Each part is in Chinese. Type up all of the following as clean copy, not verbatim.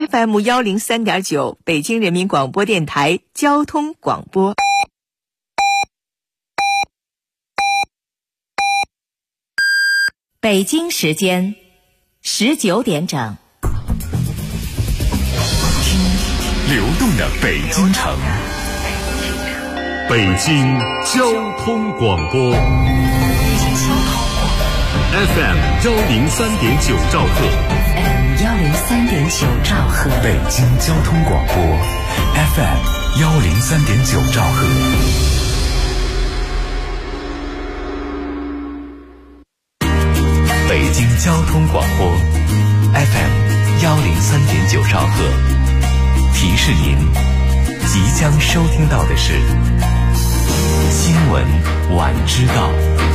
FM103.9，北京人民广播电台交通广播。北京时间19点整。 流动的北京城，北京交通广播 FM103.9 兆赫 ，FM103.9 兆赫， 北京交通广播 FM103.9 兆赫。北京交通广播 FM103.9 兆赫，提示您即将收听到的是新闻晚知道。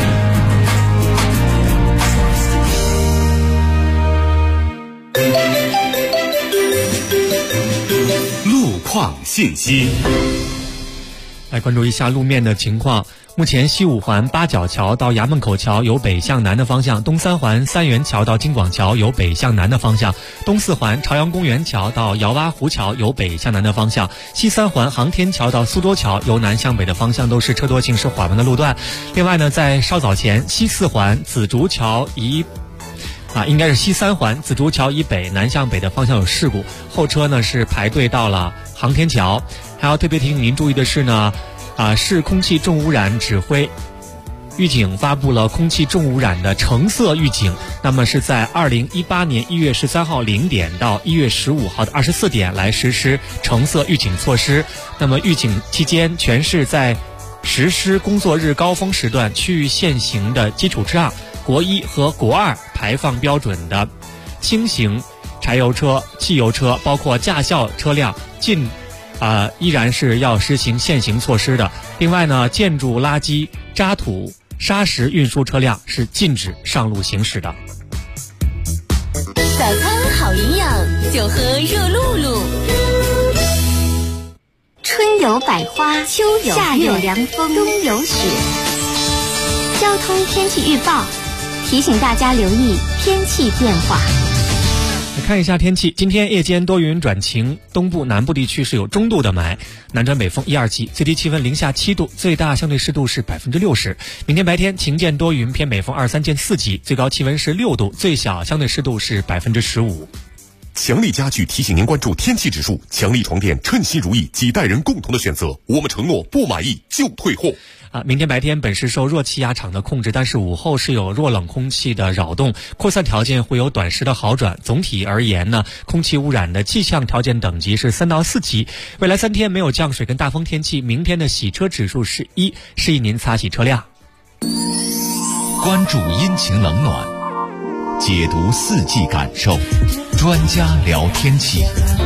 路况信息， 来关注一下路面的情况。目前西五环八角桥到衙门口桥由北向南的方向，东三环三元桥到京广桥由北向南的方向，东四环朝阳公园桥到窑洼湖桥由北向南的方向，西三环航天桥到苏州桥由南向北的方向都是车多行驶缓慢的路段。另外呢，在稍早前，西四环紫竹桥应该是西三环紫竹桥以北南向北的方向有事故，后车呢是排队到了航天桥。还要特别提醒您注意的是呢，市空气重污染指挥预警发布了空气重污染的橙色预警，那么是在2018年1月13号0点到1月15号的24点来实施橙色预警措施。那么预警期间，全市在实施工作日高峰时段区域限行的基础之上，国一和国二排放标准的轻型柴油车、汽油车，包括驾校车辆依然是要实行限行措施的。另外呢，建筑垃圾、渣土、砂石运输车辆是禁止上路行驶的。 早餐好营养，就喝热露露。 春有百花，秋有夏有凉风，冬有雪。交通天气预报提醒大家留意天气变化。 来看一下天气，今天夜间多云转晴，东部南部地区是有中度的霾，南转北风1、2级，最低气温零下7度，最大相对湿度是60%。明天白天晴间多云，偏北风2、3见4级，最高气温是6度，最小相对湿度是15%。 强力家具提醒您关注天气指数，强力床垫称心如意，几代人共同的选择，我们承诺不满意就退货。 明天白天本是受弱气压场的控制，但是午后是有弱冷空气的扰动，扩散条件会有短时的好转。总体而言呢，空气污染的气象条件等级是3到4级。未来3天没有降水跟大风天气，明天的洗车指数是1，示意您擦洗车辆。 关注阴晴冷暖，解读四季感受，专家聊天气。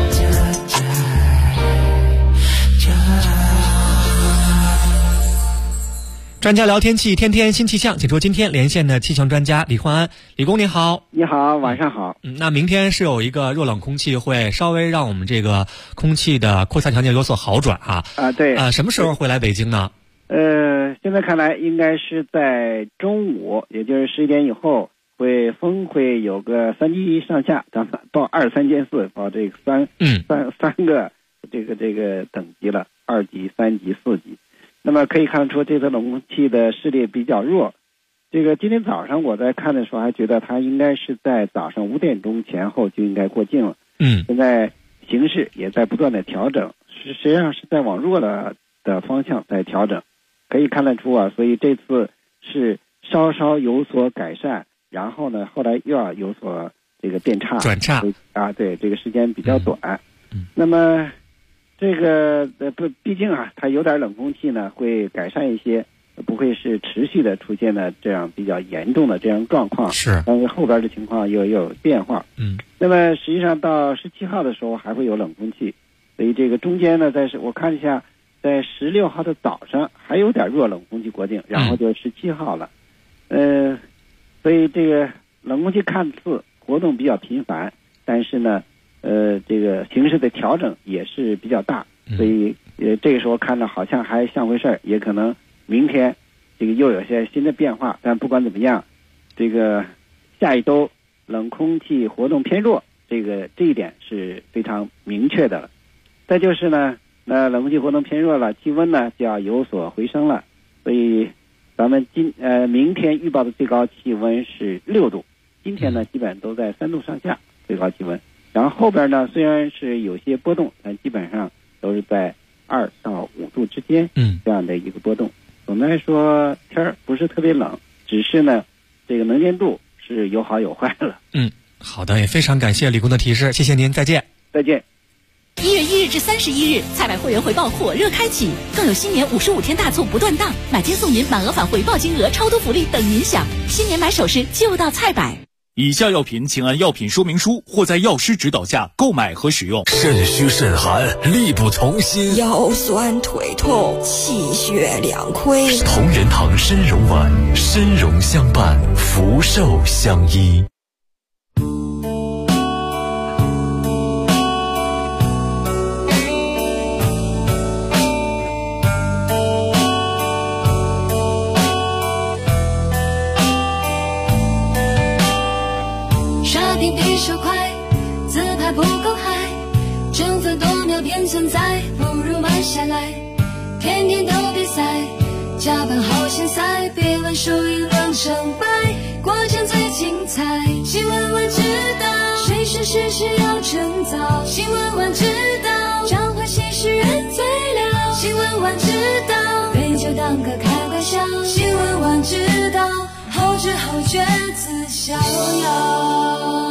专家聊天气，天天新气象，解说今天连线的气象专家李焕安。李工您好。 你好，晚上好。 那明天是有一个弱冷空气会稍微让我们这个空气的扩散条件有所好转哈。 对。 什么时候会来北京呢？ 现在看来应该是在中午，也就是11点以后，风会有个3级上下，到2、3见4，到这个三个这个等级了，2级、3级、4级。那么可以看出这次冷空气的势力比较弱。这个今天早上我在看的时候还觉得它应该是在早上5点钟前后就应该过境了。现在形势也在不断的调整，实际上是在往弱的方向在调整。可以看得出所以这次是稍稍有所改善，然后呢后来又要有所这个变差转差对，这个时间比较短。那么这个毕竟它有点冷空气呢，会改善一些，不会是持续的出现的这样比较严重的这样状况。 是， 但是后边的情况又有变化。那么实际上到17号的时候还会有冷空气，所以这个中间呢，我看一下，在16号的早上还有点弱冷空气过境，然后就17号了。所以这个冷空气看似活动比较频繁，但是呢这个形势的调整也是比较大，所以这个时候看着好像还像回事儿，也可能明天这个又有些新的变化。但不管怎么样，这个下一周冷空气活动偏弱， 这一点是非常明确的了。再就是呢，那冷空气活动偏弱了，气温呢就要有所回升了，所以咱们明天预报的最高气温是6度，今天呢基本都在3度上下最高气温，然后后边呢虽然是有些波动，但基本上都是在2到5度之间这样的一个波动。总的来说天儿不是特别冷，只是呢这个能见度是有好有坏了。 好的，也非常感谢李工的提示，谢谢您，再见。 再见。 1月1日至31日，菜百会员回报火热开启，更有新年55天大促不断档，买金送银，满额返回报金额，超多福利等您享。新年买首饰就到菜百。 以下药品请按药品说明书或在药师指导下购买和使用。 肾虚肾寒，力不从心， 腰酸腿痛，气血两亏。 同仁堂参茸丸，参茸相伴，福寿相依。 手快，自拍不够嗨，争分夺秒便存在，不如慢下来。天天都比赛，加班好现在，别问输赢论成败，过程最精彩。新闻晚知道，谁是事实要趁早。新闻晚知道，彰化新诗人最了。新闻晚知道，对就当个开玩笑。新闻晚知道，后知后觉自逍遥。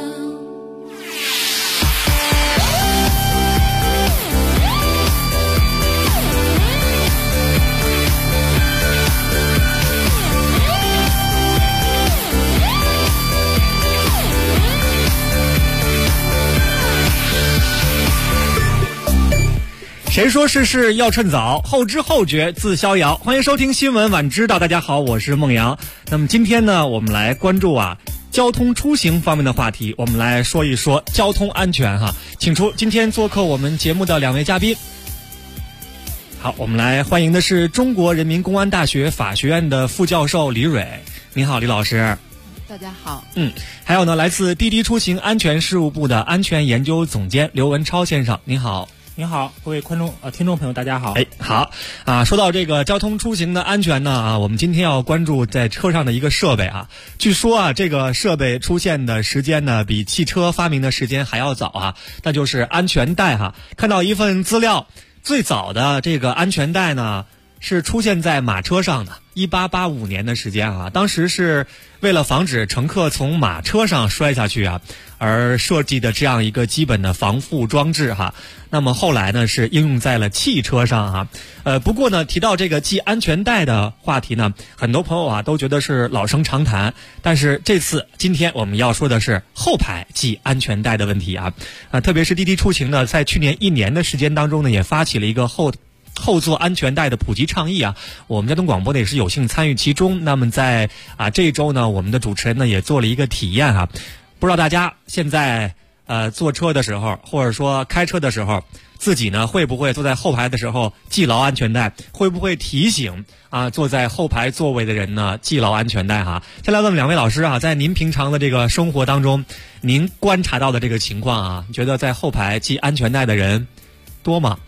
谁说事事要趁早，后知后觉自逍遥。欢迎收听新闻晚知道，大家好，我是孟阳。那么今天呢，我们来关注交通出行方面的话题，我们来说一说交通安全请出今天做客我们节目的2位嘉宾。好，我们来欢迎的是中国人民公安大学法学院的副教授李蕊。您好，李老师。 大家好。 还有呢，来自滴滴出行安全事务部的安全研究总监刘文超先生，您好。 您好，各位听众朋友，大家好。 好说到这个交通出行的安全呢我们今天要关注在车上的一个设备据说这个设备出现的时间呢比汽车发明的时间还要早那就是安全带看到一份资料，最早的这个安全带呢是出现在马车上的，1885年的时间当时是为了防止乘客从马车上摔下去而设计的这样一个基本的防护装置那么后来呢是应用在了汽车上不过呢提到这个系安全带的话题呢，很多朋友都觉得是老生常谈，但是今天我们要说的是后排系安全带的问题特别是滴滴出行呢，在去年1年的时间当中呢，也发起了一个后座安全带的普及倡议我们交通广播呢也是有幸参与其中。那么在这一周呢，我们的主持人呢也做了一个体验不知道大家现在坐车的时候，或者说开车的时候，自己呢会不会坐在后排的时候系牢安全带？会不会提醒坐在后排座位的人呢系牢安全带先来问问2位老师在您平常的这个生活当中，您观察到的这个情况觉得在后排系安全带的人多吗？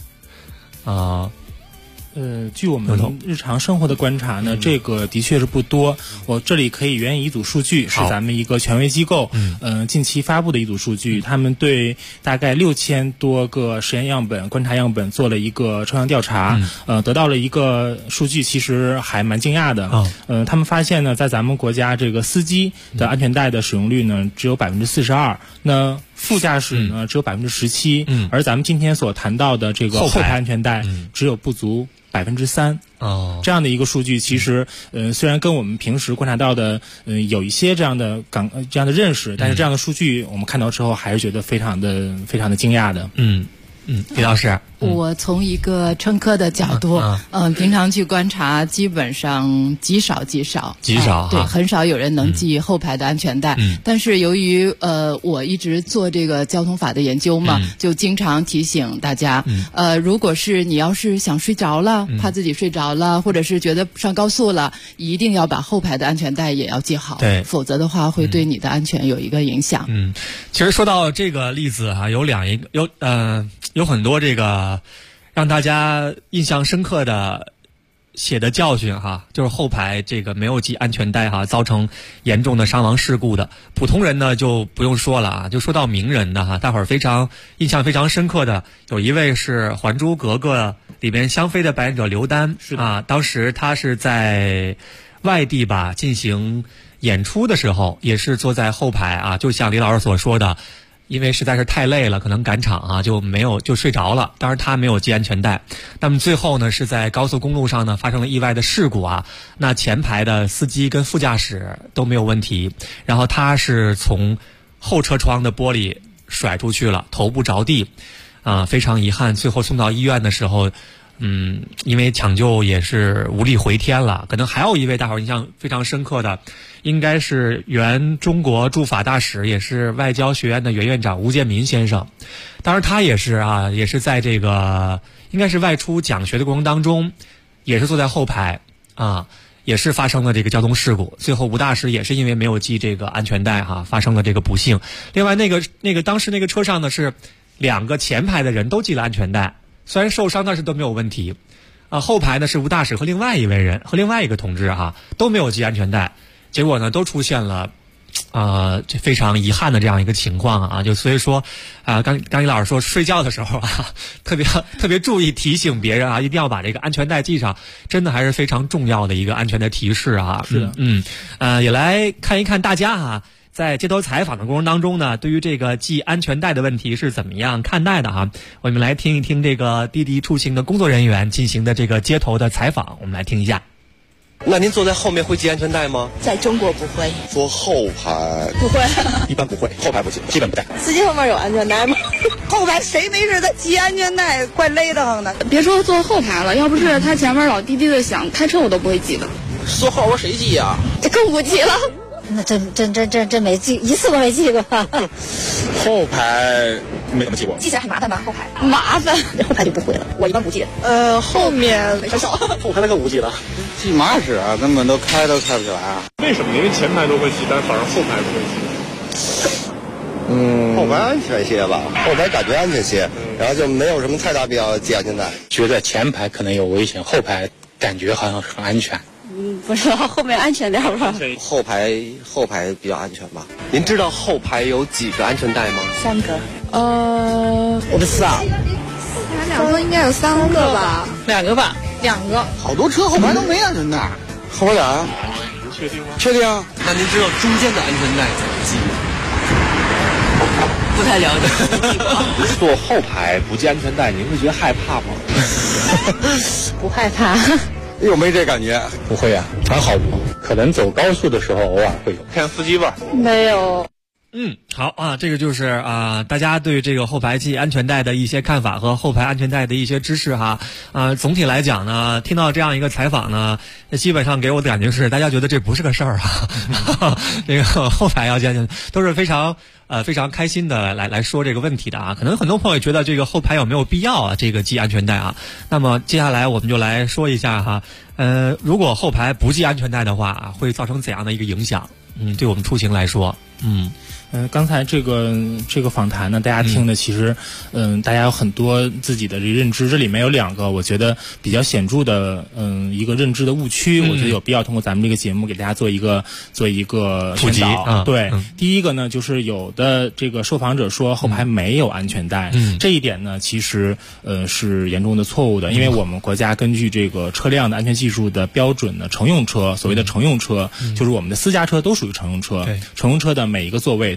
据我们日常生活的观察呢，这个的确是不多。我这里可以援引一组数据，是咱们一个权威机构近期发布的一组数据，他们对大概6000多个实验样本、观察样本做了一个抽样调查，得到了一个数据，其实还蛮惊讶的。他们发现呢，在咱们国家这个司机的安全带的使用率呢只有42%，那副驾驶呢只有17%，而咱们今天所谈到的这个后排安全带只有不足3%。这样的一个数据，其实虽然跟我们平时观察到的有一些这样的认识，但是这样的数据我们看到之后还是觉得非常的惊讶的。 李老师。 我从一个乘客的角度，平常去观察，基本上极少，对，很少有人能系后排的安全带。但是由于我一直做这个交通法的研究嘛，就经常提醒大家，如果是你要是想睡着了，怕自己睡着了，或者是觉得上高速了，一定要把后排的安全带也要系好， 对， 否则的话会对你的安全有一个影响。 其实说到这个例子哈，有很多这个让大家印象深刻的血的教训哈，就是后排这个没有系安全带哈，造成严重的伤亡事故的。普通人呢就不用说了啊，就说到名人的哈，大伙儿印象非常深刻的有一位是《还珠格格》里边香妃的扮演者刘丹啊，当时他是在外地吧进行演出的时候，也是坐在后排啊，就像李老师所说的。因为实在是太累了，可能赶场啊，就睡着了。当然他没有系安全带。那么最后呢，是在高速公路上呢发生了意外的事故啊。那前排的司机跟副驾驶都没有问题，然后他是从后车窗的玻璃甩出去了，头部着地，非常遗憾。最后送到医院的时候，因为抢救也是无力回天了。可能还有一位大伙儿印象非常深刻的，应该是原中国驻法大使，也是外交学院的原院长吴建民先生。当然他也是在这个应该是外出讲学的过程当中，也是坐在后排啊，也是发生了这个交通事故。最后吴大使也是因为没有系这个安全带哈，发生了这个不幸。另外那个当时那个车上呢是2个前排的人都系了安全带。虽然受伤，但是都没有问题，后排呢是吴大使和另外一位人和另外一个同志哈都没有系安全带，结果呢都出现了，这非常遗憾的这样一个情况啊，就所以说，刚一老师说睡觉的时候啊，特别注意提醒别人啊，一定要把这个安全带系上，真的还是非常重要的一个安全的提示啊。 是的， 也来看一看大家啊。在街头采访的过程当中呢，对于这个系安全带的问题是怎么样看待的哈？我们来听一听这个滴滴出行的工作人员进行的这个街头的采访，我们来听一下。 那您坐在后面会系安全带吗？ 在中国不会。 坐后排不会， 一般不会，后排不系，基本不带。 司机后面有安全带吗？ 后排谁没事他系安全带，怪累得慌的。 别说坐后排了，要不是他前面老滴滴的响，开车我都不会系的。 坐后边谁系呀？ 这更不系了。 那真没系，一次都没系过。 后排没怎么系过， 系起来很麻烦吗？后排麻烦，后排就不会了。我一般不系。 后面很少。 后排那更不系了， 系嘛使啊？根本都开不起来啊！ 为什么？因为前排都会系，但反而后排不会系。 后排安全些吧，后排感觉安全些，然后就没有什么太大必要系安全带。 觉得前排可能有危险，后排感觉好像很安全。 不知道后面安全点吧？ 后排比较安全吧。您知道后排有几个安全带吗 ？3个。 我不知道。 前2个应该有3个吧 ？2个吧 ？2个。 好多车后排都没安全带，后边俩。 确定吗？ 确定啊。 那您知道中间的安全带怎么系吗？ 不太了解。 坐后排不系安全带，您会觉得害怕吗？ 不害怕。 又没这感觉， 不会啊，还好吧。可能走高速的时候偶尔会有。 看司机吧。 没有。 好啊，这个就是大家对这个后排系安全带的一些看法和后排安全带的一些知识哈。总体来讲呢，听到这样一个采访呢，基本上给我的感觉是，大家觉得这不是个事儿啊。这个后排要系安全带都是非常开心的来说这个问题的啊。可能很多朋友觉得这个后排有没有必要啊？这个系安全带啊。那么接下来我们就来说一下哈。如果后排不系安全带的话，会造成怎样的一个影响？对我们出行来说， 刚才这个访谈呢，大家听的其实，大家有很多自己的认知，这里面有2个我觉得比较显著的，一个认知的误区，我觉得有必要通过咱们这个节目给大家做一个普及啊。 对，第一个呢，就是有的这个受访者说后排没有安全带，这一点呢，其实是严重的错误的，因为我们国家根据这个车辆的安全系数的标准呢，乘用车，所谓的乘用车，就是我们的私家车都属于乘用车，乘用车的每一个座位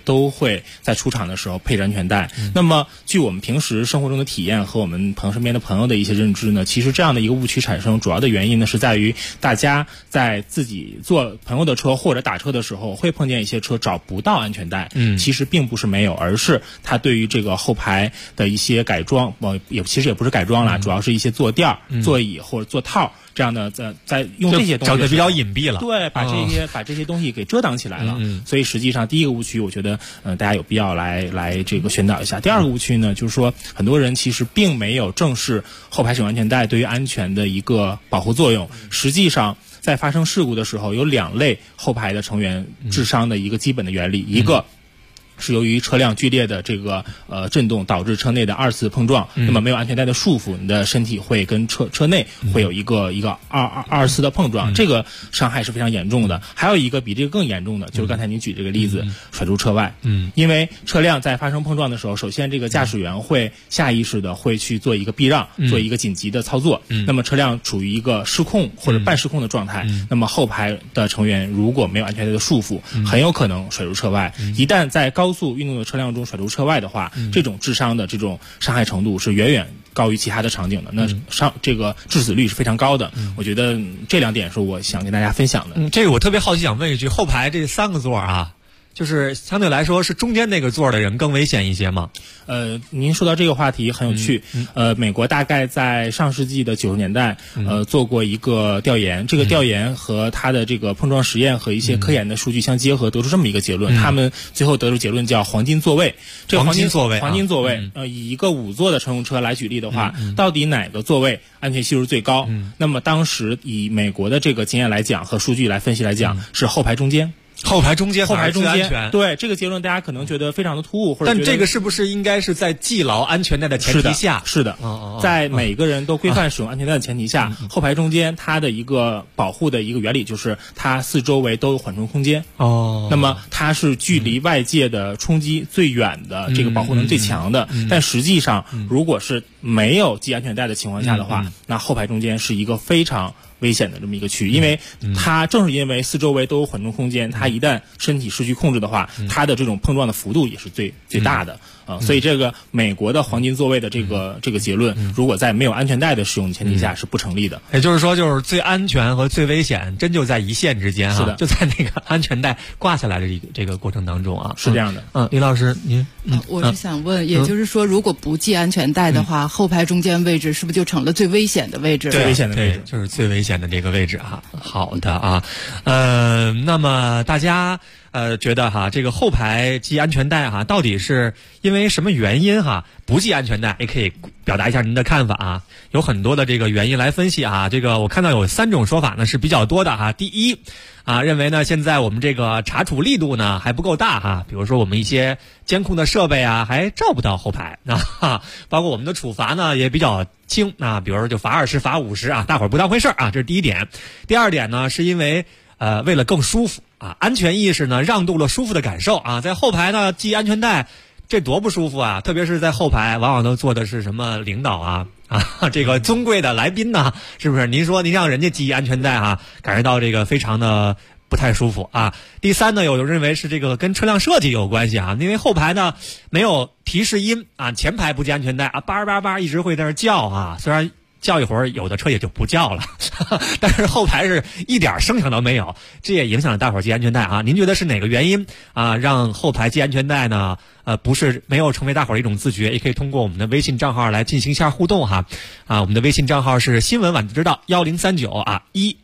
都会在出厂的时候配置安全带。那么据我们平时生活中的体验和我们身边的朋友的一些认知呢，其实这样的一个误区产生主要的原因呢，是在于大家在自己坐朋友的车或者打车的时候会碰见一些车找不到安全带，其实并不是没有，而是它对于这个后排的一些改装，其实也不是改装啦，主要是一些坐垫、座椅或者座套这样的，在用这些东西整得比较隐蔽了， 对，把这些东西给遮挡起来了。所以实际上第一个误区，我觉得大家有必要来这个宣导一下。第二个误区呢，就是说很多人其实并没有正视后排使用安全带对于安全的一个保护作用。实际上在发生事故的时候，有2类后排的成员致伤的一个基本的原理，一个是由于车辆剧烈的这个震动导致车内的2次碰撞，那么没有安全带的束缚，你的身体会跟车内会有一个二次的碰撞，这个伤害是非常严重的。还有一个比这个更严重的，就是刚才您举这个例子，甩出车外。因为车辆在发生碰撞的时候，首先这个驾驶员会下意识的会去做一个避让，做一个紧急的操作，那么车辆处于一个失控或者半失控的状态，那么后排的成员如果没有安全带的束缚，很有可能甩入车外。一旦在高速运动的车辆中甩出车外的话，这种致伤的这种伤害程度是远远高于其他的场景的，那这个致死率是非常高的。我觉得这2点是我想跟大家分享的。 这个我特别好奇，想问一句，后排这3个座啊，就是相对来说是中间那个座的人更危险一些吗？ 您说到这个话题很有趣。美国大概在上世纪的90年代，做过一个调研，这个调研和它的这个碰撞实验和一些科研的数据相结合，得出这么一个结论。他们最后得出结论叫黄金座位。这个黄金座位，以一个5座的乘用车来举例的话，到底哪个座位安全系数最高？那么当时以美国的这个经验来讲和数据来分析来讲，是后排中间。 后排中间安全， 对这个结论，大家可能觉得非常的突兀，或者但这个是不是应该是在系牢安全带的前提下？ 是的，在每个人都规范使用安全带的前提下，后排中间它的一个保护的一个原理就是它四周围都有缓冲空间。那么它是距离外界的冲击最远的，这个保护能力最强的。但实际上，如果是没有系安全带的情况下的话，那后排中间是一个非常危险的这么一个区域，因为它正是因为四周围都有缓冲空间，它一旦身体失去控制的话，它的这种碰撞的幅度也是最大的。所以这个美国的黄金座位的这个结论，如果在没有安全带的使用前提下是不成立的。 也就是说，就是最安全和最危险真就在一线之间是的， 就在那个安全带挂下来的这个过程当中啊。 是这样的。 李老师您我是想问，也就是说，如果不系安全带的话，后排中间位置是不是就成了最危险的位置？ 最危险的位置就是最危险的这个位置啊。好的啊，那么大家觉得哈，这个后排系安全带哈，到底是因为什么原因哈不系安全带？也可以表达一下您的看法啊。有很多的这个原因来分析啊。这个我看到有3种说法呢是比较多的哈。第一认为呢现在我们这个查处力度呢还不够大哈，比如说我们一些监控的设备啊还照不到后排包括我们的处罚呢也比较轻比如说就罚20罚50啊，大伙儿不当回事啊，这是第一点。第二点呢是因为为了更舒服安全意识呢让渡了舒服的感受啊，在后排呢系安全带这多不舒服啊，特别是在后排往往都坐的是什么领导这个尊贵的来宾呢，是不是？您说您让人家系安全带感觉到这个非常的不太舒服啊。第三呢，有人认为是这个跟车辆设计有关系因为后排呢没有提示音前排不系安全带叭叭叭一直会在那叫虽然叫一会儿有的车也就不叫了但是后排是一点声响都没有，这也影响了大伙儿系安全带您觉得是哪个原因让后排系安全带呢不是没有成为大伙儿一种自觉？也可以通过我们的微信账号来进行一下互动我们的微信账号是新闻晚知道1039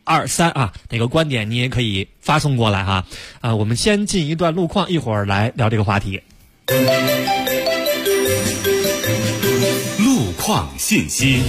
123哪个观点你也可以发送过来我们先进一段路况，一会儿来聊这个话题。 路况信息。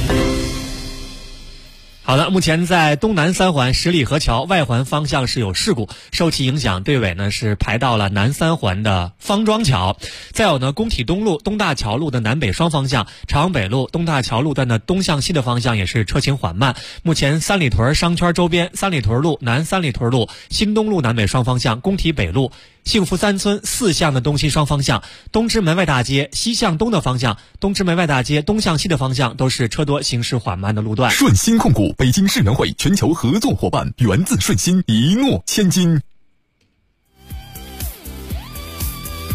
好的，目前在东南3环十里河桥外环方向是有事故，受其影响，队尾呢是排到了南3环的方庄桥。再有呢，工体东路、东大桥路的南北双方向，朝阳北路、东大桥路段的东向西的方向也是车行缓慢。目前三里屯商圈周边，三里屯路、南三里屯路、新东路南北双方向，工体北路、幸福3村4向的东西双方向，东直门外大街西向东的方向，东直门外大街东向西的方向都是车多行驶缓慢的路段。 顺鑫控股北京世园会全球合作伙伴，源自顺鑫，一诺千金。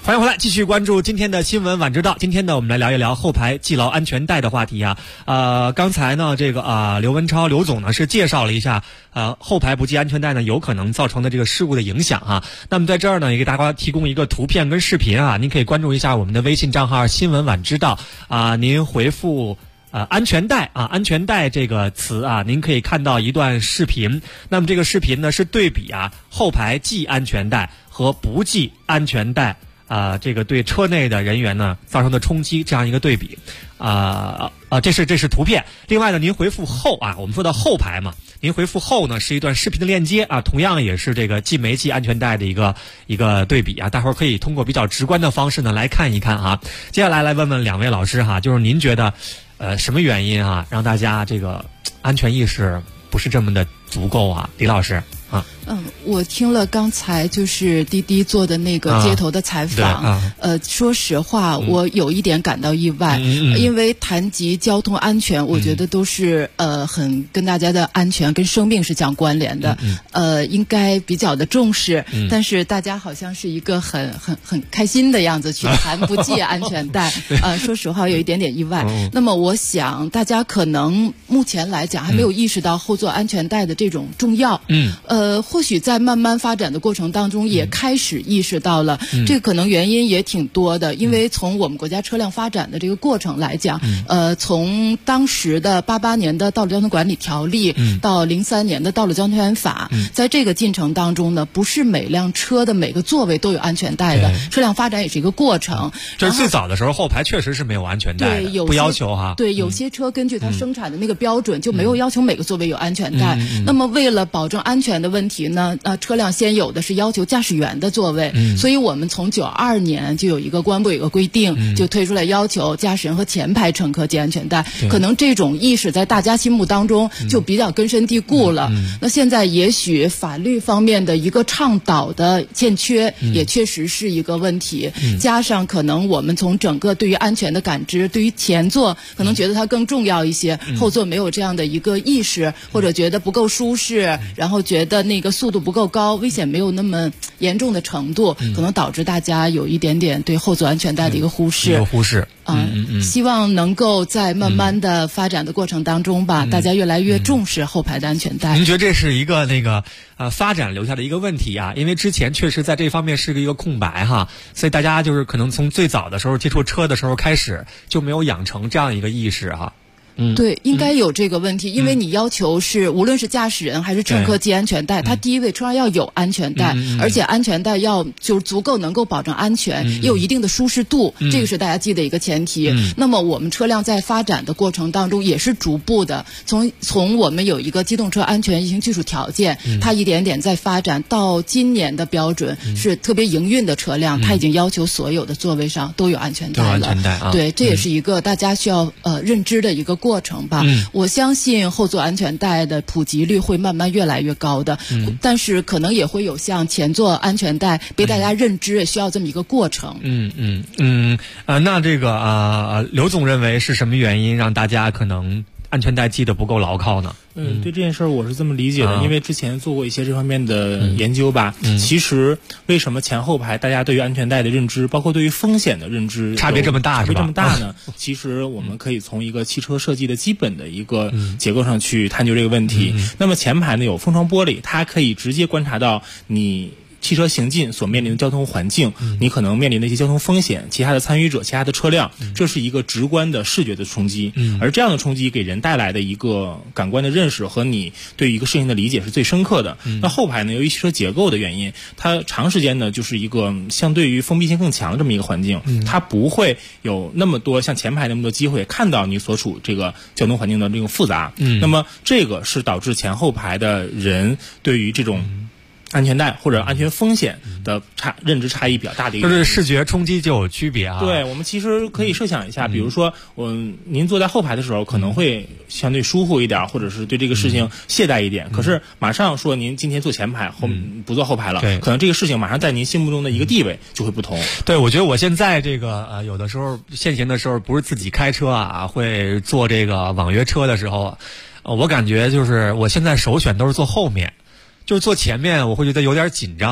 欢迎回来，继续关注今天的新闻晚知道。今天呢，我们来聊一聊后排系牢安全带的话题啊。刚才呢，这个刘文超刘总呢是介绍了一下后排不系安全带呢有可能造成的这个事故的影响啊。那么在这儿呢，也给大家提供一个图片跟视频啊，您可以关注一下我们的微信账号新闻晚知道啊，您回复安全带啊，安全带这个词啊，您可以看到一段视频。那么这个视频呢是对比后排系安全带和不系安全带这个对车内的人员呢造成的冲击，这样一个对比这是图片。另外呢，您回复后我们说到后排嘛，您回复后呢是一段视频的链接同样也是这个系没系安全带的一个对比大伙儿可以通过比较直观的方式呢来看一看接下来问问两位老师就是您觉得什么原因让大家这个安全意识不是这么的足够李老师我听了刚才就是滴滴做的那个街头的采访，说实话，我有一点感到意外，因为谈及交通安全，我觉得都是很跟大家的安全跟生命是相关联的，应该比较的重视，但是大家好像是一个很开心的样子去谈不系安全带，说实话有一点点意外。那么我想大家可能目前来讲还没有意识到后座安全带的这种重要，或许在慢慢发展的过程当中也开始意识到了，这个可能原因也挺多的，因为从我们国家车辆发展的这个过程来讲，从当时的88年的道路交通管理条例到03年的道路交通安全法，在这个进程当中呢，不是每辆车的每个座位都有安全带的，车辆发展也是一个过程。 这最早的时候后排确实是没有安全带的，不要求对，有些车根据它生产的那个标准就没有要求每个座位有安全带。那么为了保证安全的问题呢，车辆先有的是要求驾驶员的座位，所以我们从92年就有一个公安部有个规定，就推出来要求驾驶人和前排乘客系安全带。可能这种意识在大家心目当中就比较根深蒂固了。那现在也许法律方面的一个倡导的欠缺，也确实是一个问题。加上可能我们从整个对于安全的感知，对于前座可能觉得它更重要一些，后座没有这样的一个意识，或者觉得不够舒适，然后觉得那个速度不够高，危险没有那么严重的程度，可能导致大家有一点点对后座安全带的一个忽视。希望能够在慢慢的发展的过程当中吧，大家越来越重视后排的安全带。 您觉得这是一个发展留下的一个问题因为之前确实在这方面是一个空白所以大家就是可能从最早的时候接触车的时候开始就没有养成这样一个意识对，应该有这个问题，因为你要求是无论是驾驶人还是乘客系安全带，它第一位车上要有安全带，而且安全带要就是足够能够保证安全，也有一定的舒适度，这个是大家记的一个前提。那么我们车辆在发展的过程当中也是逐步的，从我们有一个机动车安全运行技术条件，它一点点在发展到今年的标准是特别营运的车辆，它已经要求所有的座位上都有安全带了。对，这也是一个大家需要认知的一个过程吧。我相信后座安全带的普及率会慢慢越来越高的，但是可能也会有像前座安全带被大家认知，也需要这么一个过程。 那这个刘总认为是什么原因让大家可能安全带系得不够牢靠呢？ 对这件事儿我是这么理解的，因为之前做过一些这方面的研究吧。其实为什么前后排大家对于安全带的认知，包括对于风险的认知差别这么大呢？其实我们可以从一个汽车设计的基本的一个结构上去探究这个问题。那么前排呢有风窗玻璃，它可以直接观察到你汽车行进所面临的交通环境，你可能面临的一些交通风险，其他的参与者，其他的车辆，这是一个直观的视觉的冲击。而这样的冲击给人带来的一个感官的认识和你对于一个事情的理解是最深刻的。那后排呢，由于汽车结构的原因，它长时间呢就是一个相对于封闭性更强的这么一个环境，它不会有那么多像前排那么多机会看到你所处这个交通环境的这种复杂。那么这个是导致前后排的人对于这种安全带或者安全风险的认知差异比较大的一个， 就是视觉冲击就有区别对，我们其实可以设想一下，比如说您坐在后排的时候可能会相对舒服一点，或者是对这个事情懈怠一点，可是马上说您今天坐前排不坐后排了，可能这个事情马上在您心目中的一个地位就会不同。 对，我觉得我现在这个有的时候现行的时候不是自己开车会坐这个网约车的时候我感觉就是我现在首选都是坐后面，就是坐前面我会觉得有点紧张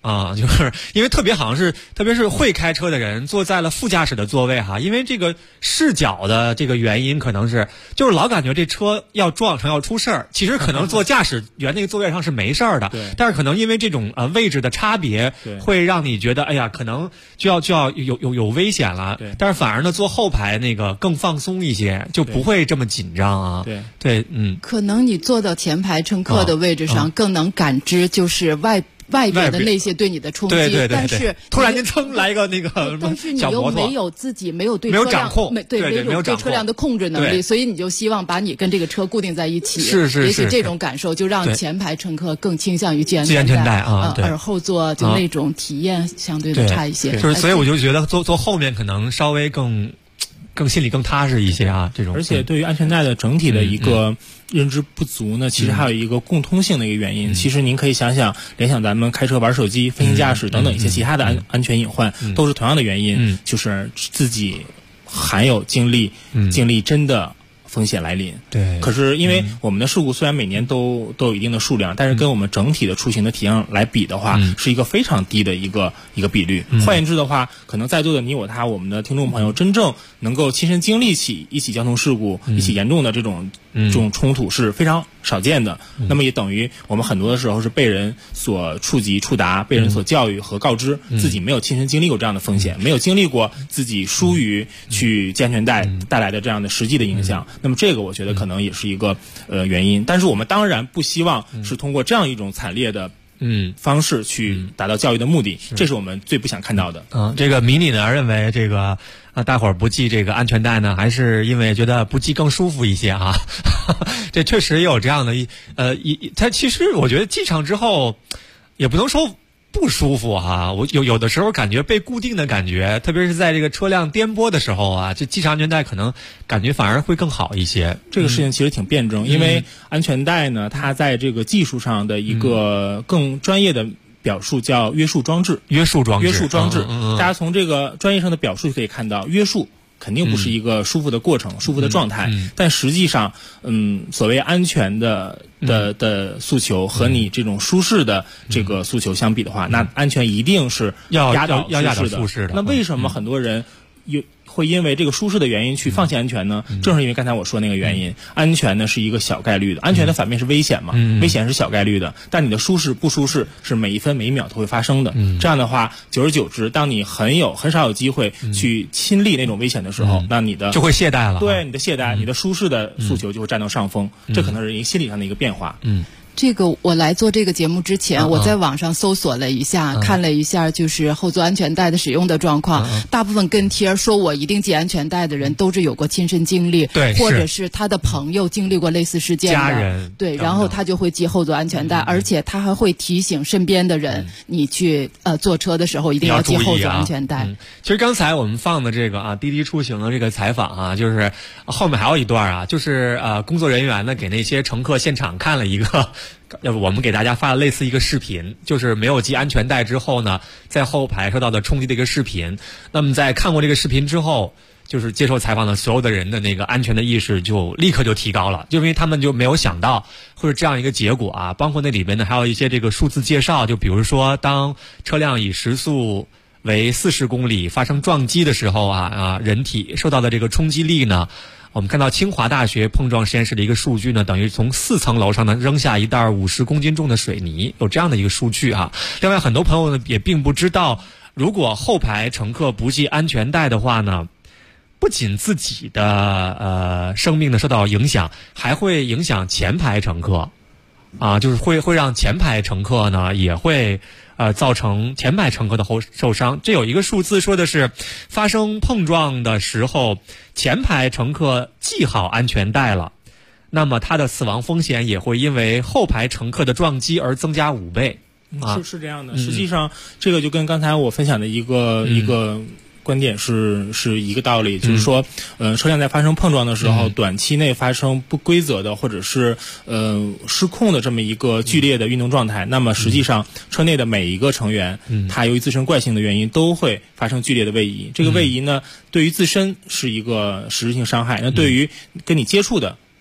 啊，就是因为特别是会开车的人坐在了副驾驶的座位哈，因为这个视角的这个原因，可能是就是老感觉这车要撞成要出事儿，其实可能坐驾驶员那个座位上是没事儿的，但是可能因为这种位置的差别，会让你觉得哎呀，可能就要有危险了，但是反而呢坐后排那个更放松一些，就不会这么紧张啊。对， 可能你坐到前排乘客的位置上，更能感知就是外边的那些对你的冲击， 对， 但是突然间噌来一个那个但是你又没有对车辆掌控， 没有对车辆的控制能力，所以你就希望把你跟这个车固定在一起。 是， 也许这种感受就让前排乘客更倾向于系安全带啊， 而后座就那种体验相对的差一些。 就是所以我就觉得坐后面可能稍微更心里更踏实一些啊，这种。 而且对于安全带的整体的一个认知不足呢，其实还有一个共通性的一个原因。其实您可以联想咱们开车玩手机、飞行驾驶等等一些其他的安全隐患，都是同样的原因，就是自己含有经历真的风险来临。 对。 可是因为我们的事故虽然每年都有一定的数量，但是跟我们整体的出行的体量来比的话，是一个非常低的一个比率。换言之的话，可能在座的你我他，我们的听众朋友真正能够亲身经历起一起交通事故、一起严重的这种冲突是非常少见的。那么也等于我们很多的时候是被人所触达、被人所教育和告知，自己没有亲身经历过这样的风险，没有经历过自己疏于去系安全带带来的这样的实际的影响。那么这个我觉得可能也是一个原因。但是我们当然不希望是通过这样一种惨烈的方式去达到教育的目的，这是我们最不想看到的。 这个迷你呢认为这个大伙儿不系这个安全带呢，还是因为觉得不系更舒服一些啊。这确实也有这样的它其实我觉得系上之后也不能说不舒服哈，我有的时候感觉被固定的感觉，特别是在这个车辆颠簸的时候啊，这系上安全带可能感觉反而会更好一些。 这个事情其实挺辩证，因为安全带呢，它在这个技术上的一个更专业的表述叫约束装置。大家从这个专业上的表述就可以看到，约束肯定不是一个舒服的过程、舒服的状态，但实际上，所谓安全的诉求和你这种舒适的这个诉求相比的话，那安全一定是压倒舒适的。那为什么很多人会因为这个舒适的原因去放弃安全呢？正是因为刚才我说那个原因，安全呢是一个小概率的，安全的反面是危险嘛，危险是小概率的，但你的舒适不舒适是每一分每一秒都会发生的。这样的话，久而久之，当你很少有机会去亲历那种危险的时候，那你的就会懈怠了。 对，你的懈怠，你的舒适的诉求就会占到上风，这可能是一个心理上的一个变化。 这个我来做这个节目之前，我在网上搜索了一下，看了一下就是后座安全带的使用的状况，大部分跟贴说我一定系安全带的人都是有过亲身经历，或者是他的朋友经历过类似事件的家人， 对，然后他就会系后座安全带，而且他还会提醒身边的人，你去坐车的时候一定要系后座安全带。 其实刚才我们放的这个滴滴出行的这个采访啊，就是后面还有一段啊，就是工作人员呢给那些乘客现场看了一个。要不我们给大家发了类似一个视频，就是没有系安全带之后呢，在后排受到的冲击的一个视频。那么在看过这个视频之后，就是接受采访的所有的人的那个安全的意识就立刻就提高了，就因为他们就没有想到会是这样一个结果啊。包括那里边呢还有一些这个数字介绍，就比如说当车辆以时速为40公里发生撞击的时候人体受到的这个冲击力呢，我们看到清华大学碰撞实验室的一个数据呢，等于从4层楼上呢扔下一袋50公斤重的水泥，有这样的一个数据啊。另外很多朋友呢也并不知道，如果后排乘客不系安全带的话呢，不仅自己的生命呢受到影响，还会影响前排乘客啊，就是会让前排乘客呢也会造成前排乘客的受伤。这有一个数字说的是，发生碰撞的时候，前排乘客系好安全带了，那么他的死亡风险也会因为后排乘客的撞击而增加5倍。 是这样的。实际上，这个就跟刚才我分享的一个观点是一个道理，就是说，车辆在发生碰撞的时候，短期内发生不规则的或者是失控的这么一个剧烈的运动状态，那么实际上车内的每一个成员，他由于自身惯性的原因，都会发生剧烈的位移。这个位移呢，对于自身是一个实质性伤害，那对于跟你接触的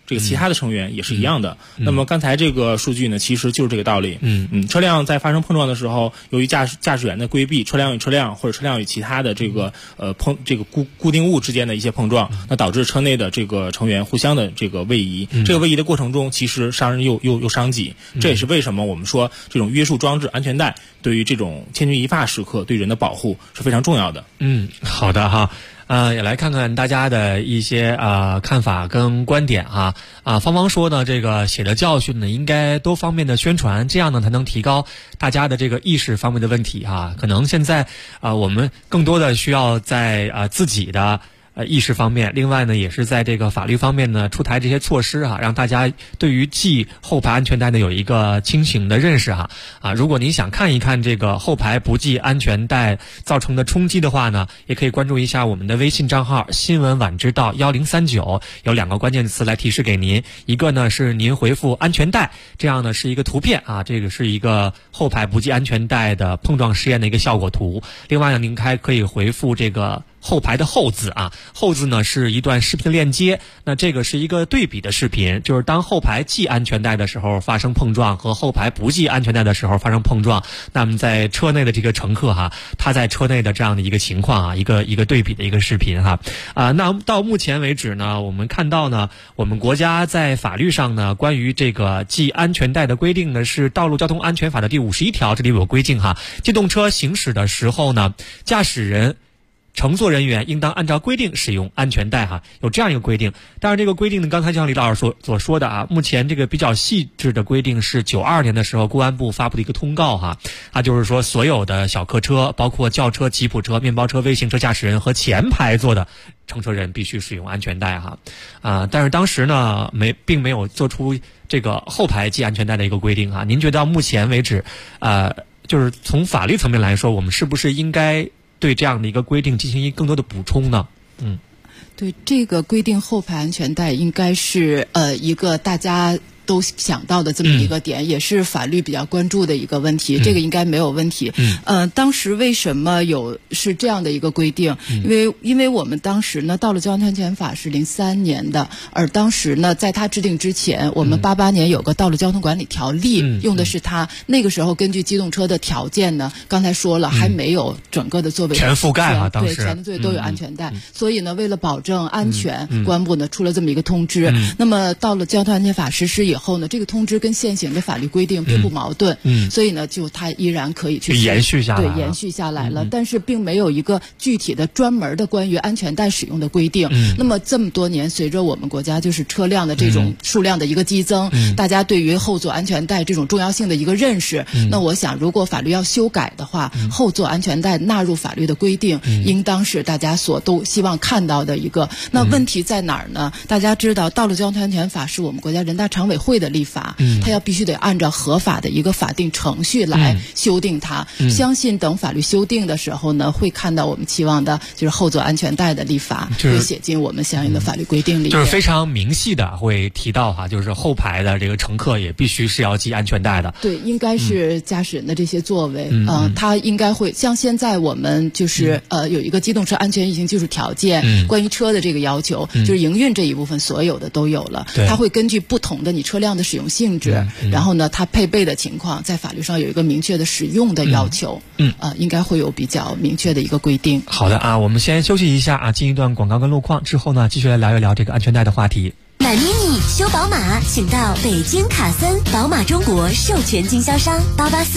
这个其他的成员也是一样的。那么刚才这个数据呢，其实就是这个道理。车辆在发生碰撞的时候，由于驾驶员的规避，车辆与车辆或者车辆与其他的这个固定物之间的一些碰撞，那导致车内的这个成员互相的这个位移。这个位移的过程中，其实伤人又伤己。这也是为什么我们说这种约束装置安全带对于这种千钧一发时刻对人的保护是非常重要的。 好的哈。也来看看大家的一些看法跟观点哈。芳芳说呢，这个血的教训呢，应该多方面的宣传，这样呢才能提高大家的这个意识方面的问题哈。可能现在我们更多的需要在自己的意识方面，另外呢也是在这个法律方面呢出台这些措施哈，让大家对于系后排安全带呢有一个清醒的认识哈。如果您想看一看这个后排不系安全带造成的冲击的话呢，也可以关注一下我们的微信账号新闻晚知道1039，有2个关键词来提示给您，一个呢是您回复安全带，这样呢是一个图片这个是一个后排不系安全带的碰撞实验的一个效果图，另外呢您还可以回复这个后排的后字后字呢是一段视频链接，那这个是一个对比的视频，就是当后排系安全带的时候发生碰撞和后排不系安全带的时候发生碰撞，那么在车内的这个乘客他在车内的这样的一个情况一个对比的一个视频那到目前为止呢，我们看到呢，我们国家在法律上呢关于这个系安全带的规定呢是《道路交通安全法》的第51条，这里有规定机动车行驶的时候呢，驾驶人乘坐人员应当按照规定使用安全带有这样一个规定。当然这个规定呢，刚才像李老师所说的目前这个比较细致的规定是92年的时候公安部发布的一个通告就是说所有的小客车，包括轿车、吉普车、面包车、微型车驾驶人和前排座的乘车人必须使用安全带但是当时呢并没有做出这个后排系安全带的一个规定您觉得到目前为止就是从法律层面来说，我们是不是应该对这样的一个规定进行更多的补充呢？ 对，这个规定后排安全带应该是一个大家都想到的这么一个点，也是法律比较关注的一个问题，这个应该没有问题。当时为什么是这样的一个规定？因为我们当时呢，道路交通安全法是03年的，而当时呢，在它制定之前，我们88年有个道路交通管理条例，用的是它。那个时候根据机动车的条件呢，刚才说了，还没有整个的座位全覆盖当时对，全的座位都有安全带，所以呢，为了保证安全，公安部呢出了这么一个通知。那么道路交通安全法实施以后呢，这个通知跟现行的法律规定并不矛盾，所以呢，它依然可以去延续下来， 对，延续下来了。但是并没有一个具体的专门的关于安全带使用的规定。那么这么多年，随着我们国家就是车辆的这种数量的一个激增，大家对于后座安全带这种重要性的一个认识，那我想，如果法律要修改的话，后座安全带纳入法律的规定，应当是大家都希望看到的一个。那问题在哪儿呢？大家知道，道路交通安全法是我们国家人大常委会的立法，它必须得按照合法的一个法定程序来修订它。相信等法律修订的时候呢，会看到我们期望的就是后座安全带的立法会写进我们相应的法律规定里面， 就是非常明细的会提到就是后排的这个乘客也必须是要系安全带的。 对，应该是驾驶人的这些座位，它应该会像现在我们就是有一个机动车安全运行技术条件，关于车的这个要求，就是营运这一部分所有的都有了，它会根据不同的你车辆的使用性质，然后呢，它配备的情况，在法律上有一个明确的使用的要求，应该会有比较明确的一个规定。 好的我们先休息一下进一段广告跟路况，之后呢，继续来聊一聊这个安全带的话题。 买 mini 修宝马，请到北京卡森宝马中国授权经销商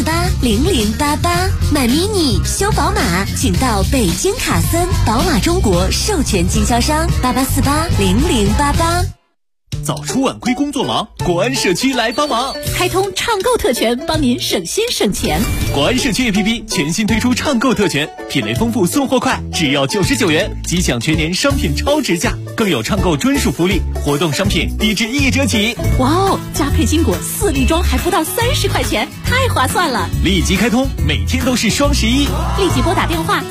88480088。买 mini 修宝马，请到北京卡森宝马中国授权经销商88480088。 早出晚归工作忙，国安社区来帮忙， 开通畅购特权，帮您省心省钱。 国安社区 APP 全新推出畅购特权，品类丰富，送货快，只要99元即享全年商品超值价，更有畅购专属福利，活动商品低至1折起。 哇哦，加配金果4粒装还不到30块钱，太划算了！ 立即开通，每天都是双11， 立即拨打电话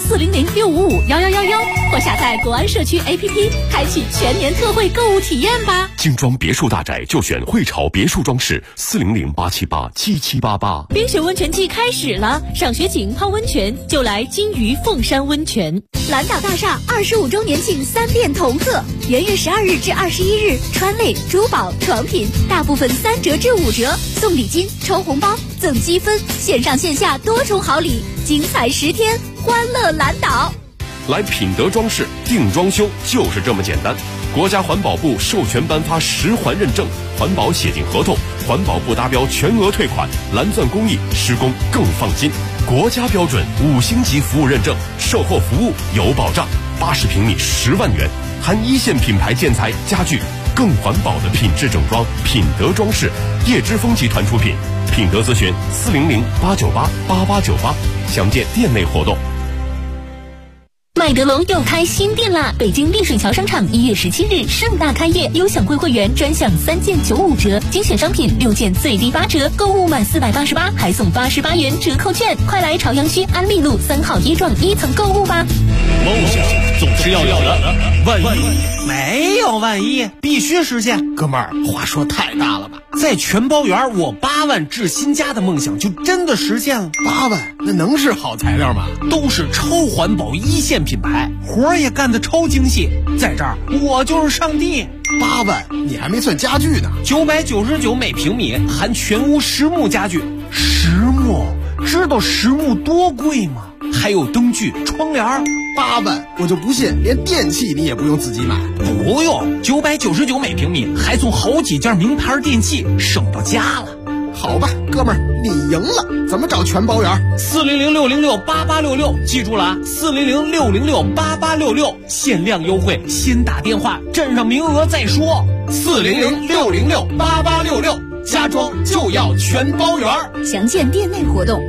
400655111或下载国安社区 APP， 开启全年特惠购物体验吧。 精装别墅大宅就选汇潮别墅装饰，400-878-7788。 冰雪温泉季开始了，上学紧泡温泉就来金鱼凤山温泉。 蓝岛大厦25周年庆3店同贺，元月12日至21日，川类、珠宝、床品大部分3折至5折，送礼金、抽红包、赠积分，线上线下多重好礼，精彩10天，欢乐蓝岛。 来品德装饰定装修就是这么简单。国家环保部授权颁发10环认证，环保写进合同，环保部达标全额退款，蓝钻工艺施工更放心。国家标准5星级服务认证，售后服务有保障。80平米10万元，含1线品牌建材家具，更环保的品质整装。品德装饰，叶之峰集团出品。品德咨询400-898-8898，详见店内活动。 麦德龙又开新店啦！北京丽水桥商场1月17日盛大开业，优享贵会员专享3件95折，精选商品6件最低8折，购物满488还送88元折扣券。快来朝阳区安利路3号1幢1层购物吧！ 梦想总是要有的，万一没有万一，必须实现。哥们儿，话说太大了吧？在全包园，我8万置新家的梦想就真的实现了。 8万，那能是好材料吗？ 都是超环保1线品牌，活儿也干得超精细。在这儿，我就是上帝。 8万，你还没算家具呢。 999每平米，含全屋实木家具。实木，知道实木多贵吗？还有灯具、窗帘。 8万，我就不信连电器你也不用自己买。 不用，999每平米，还送好几件名牌电器，省到家了。 好吧，哥们儿，你赢了。怎么找全包圆 ？400-606-8866，记住了啊，400-606-8866，限量优惠，先打电话，占上名额再说。400-606-8866，家装就要全包圆。 详见店内活动。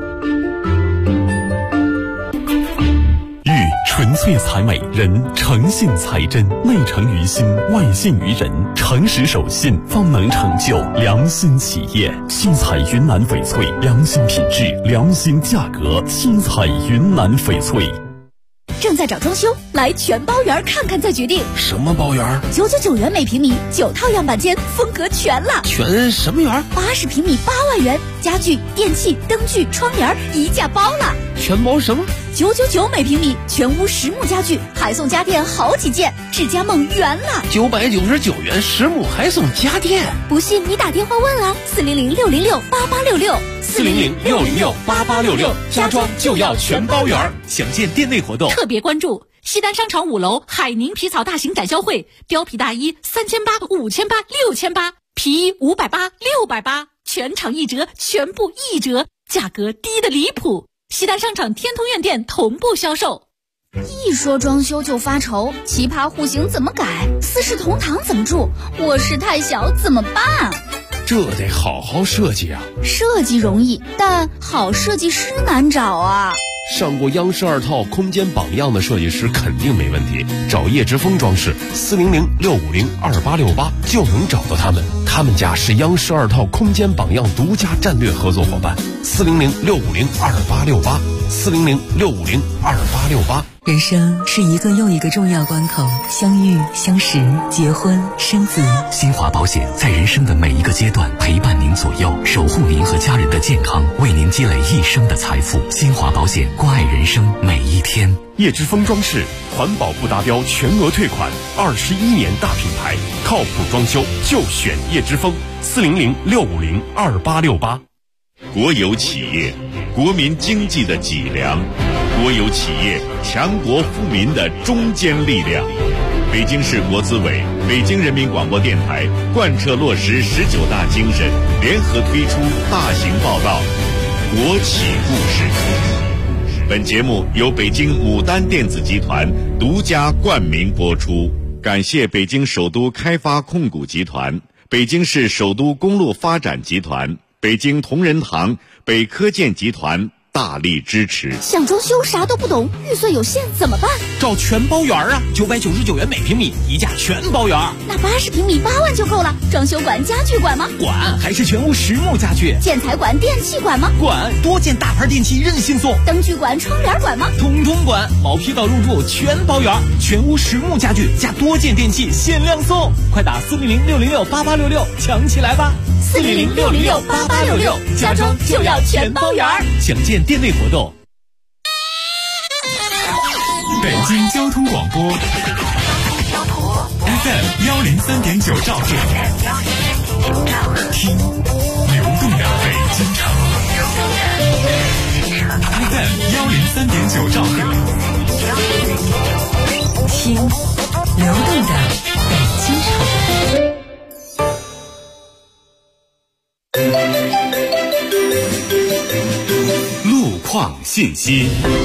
纯粹才美，人诚信才真，内诚于心，外信于人，诚实守信方能成就良心企业。七彩云南翡翠，良心品质，良心价格。七彩云南翡翠。 正在找装修，来全包园看看再决定。 什么包园 ？999元每平米，9套样板间，风格全了。 全什么园 ？80平米8万元，家具、电器、灯具、窗帘一价包了。 全包什么 ？999每平米，全屋实木家具，还送家电好几件，置家梦圆了。 999元实木还送家电， 不信你打电话问啊 ，400-606-8866，400-606-8866，家装就要全包圆。详见店内活动。 特别关注西单商场5楼海宁皮草大型展销会，貂皮大衣3800、5800、6800，皮衣580、680，全场1折，全部1折，价格低得离谱。西单商场天通苑店同步销售。 一说装修就发愁，奇葩户型怎么改？四世同堂怎么住？卧室太小怎么办？ 这得好好设计啊！ 设计容易，但好设计师难找啊。 上过央视2套空间榜样的设计师肯定没问题，找叶之峰装饰，400-650-2868就能找到他们。他们家是央视2套空间榜样独家战略合作伙伴，400-650-2868，400-650-2868。 人生是一个又一个重要关口，相遇、相识、结婚、生子。 新华保险在人生的每一个阶段陪伴您左右，守护您和家人的健康，为您积累一生的财富。新华保险，关爱人生每一天。 叶之峰装饰，环保不达标全额退款，21年大品牌，靠谱装修就选叶之峰，400-650-2868。 国有企业，国民经济的脊梁；国有企业，强国富民的中坚力量。北京市国资委、北京人民广播电台贯彻落实19大精神，联合推出大型报道《国企故事》。本节目由北京牡丹电子集团独家冠名播出，感谢北京首都开发控股集团、北京市首都公路发展集团、北京同仁堂、北科建集团大力支持。 想装修啥都不懂，预算有限怎么办？ 找全包圆啊，999元每平米，一价全包圆。 那80平米8万就够了。装修管、家具管吗？ 管，还是全屋实木家具。 建材管、电器管吗？ 管，多件大牌电器任性送。 灯具管、窗帘管吗？ 统统管，毛坯到入住全包圆，全屋实木家具加多件电器限量送。快打400-606-8866抢起来吧 400-606-8866，家装就要全包圆。 详见店内活动。 北京交通广播 FM 103.9兆赫，听流动的北京城。FM 103.9兆赫， 听流动的北京城。 路况信息。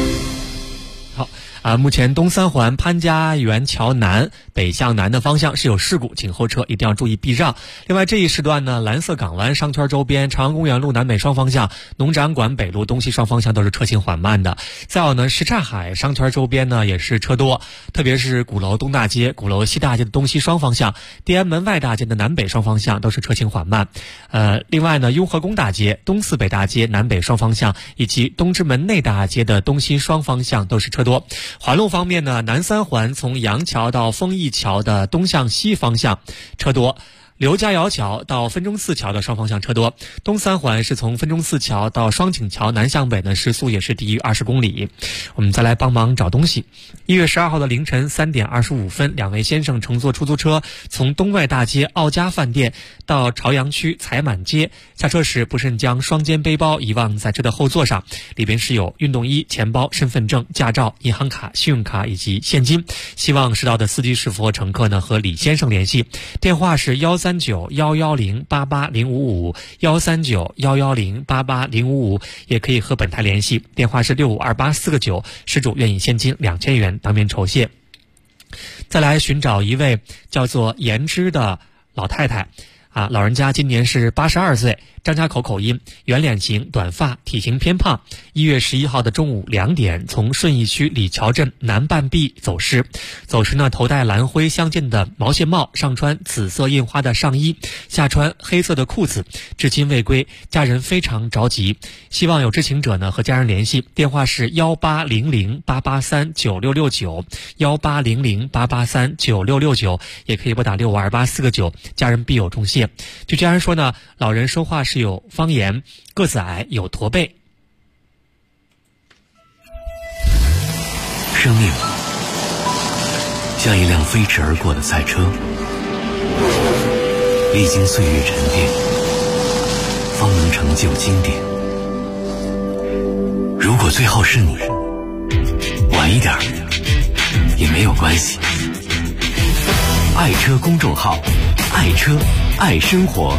目前东三环潘家园桥南北向南的方向是有事故，请后车一定要注意避让。另外这一时段呢，蓝色港湾商圈周边、朝阳公园路南北双方向、农展馆北路东西双方向都是车行缓慢的。再有呢，什刹海商圈周边呢也是车多，特别是鼓楼东大街、鼓楼西大街的东西双方向、地安门外大街的南北双方向都是车行缓慢。另外呢，雍和宫大街、东四北大街南北双方向以及东直门内大街的东西双方向都是车多。环路方面呢，南三环从杨桥到丰益桥的东向西方向车多，刘家窑桥到分钟寺桥的双方向车多。东三环是从分钟寺桥到双井桥南向北呢，时速也是低于20公里。我们再来帮忙找东西。1月12号的凌晨3点25分，两位先生乘坐出租车从东外大街奥家饭店到朝阳区财满街，下车时不慎将双肩背包遗忘在车的后座上，里边是有运动衣、钱包、身份证、驾照、银行卡、信用卡以及现金。希望识到的司机师傅和乘客呢和李先生联系，电话是139-110-88055 139-110-88055，也可以和本台联系，电话是6528-4个9，失主愿意现金2000元当面酬谢。再来寻找一位叫做颜之的老太太老人家今年是82岁，张家口口音，圆脸型，短发，体型偏胖。1月11号的中午2点，从顺义区李桥镇南半壁走失。走时呢，头戴蓝灰相间的毛线帽，上穿紫色印花的上衣，下穿黑色的裤子，至今未归，家人非常着急，希望有知情者呢和家人联系，电话是1800-883-9669 1800-883-9669，也可以拨打6528-4个9，家人必有重谢。据家人说呢，老人说话是有方言，个子矮，有驼背。 生命像一辆飞驰而过的赛车，历经岁月沉淀，方能成就经典。如果最后是你，晚一点也没有关系。爱车公众号，爱车爱生活，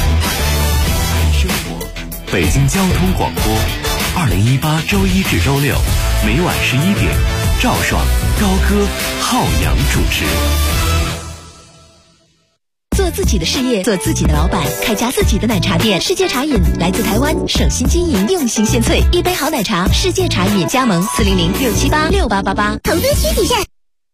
北京交通广播，2018周一至周六每晚11点，赵爽、高歌、浩洋主持。 做自己的事业，做自己的老板，开家自己的奶茶店。世界茶饮来自台湾，省心经营，用心献萃，一杯好奶茶，世界茶饮。加盟400-678-6888。 投资需谨慎。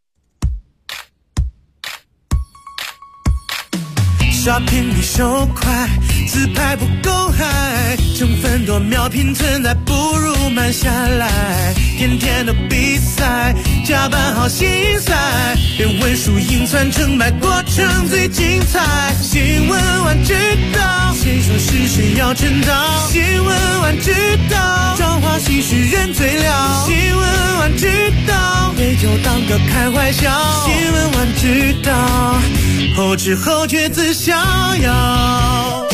刷屏比手快，自拍不够嗨，成分多秒拼存在，不如慢下来。天天的比赛，加班好心塞，连文输赢算成败，过程最精彩。新闻晚知道，谁说是谁要称道？新闻晚知道，彰化新市人最了。新闻晚知道，杯酒当歌开怀笑。新闻晚知道，后知后觉自逍遥。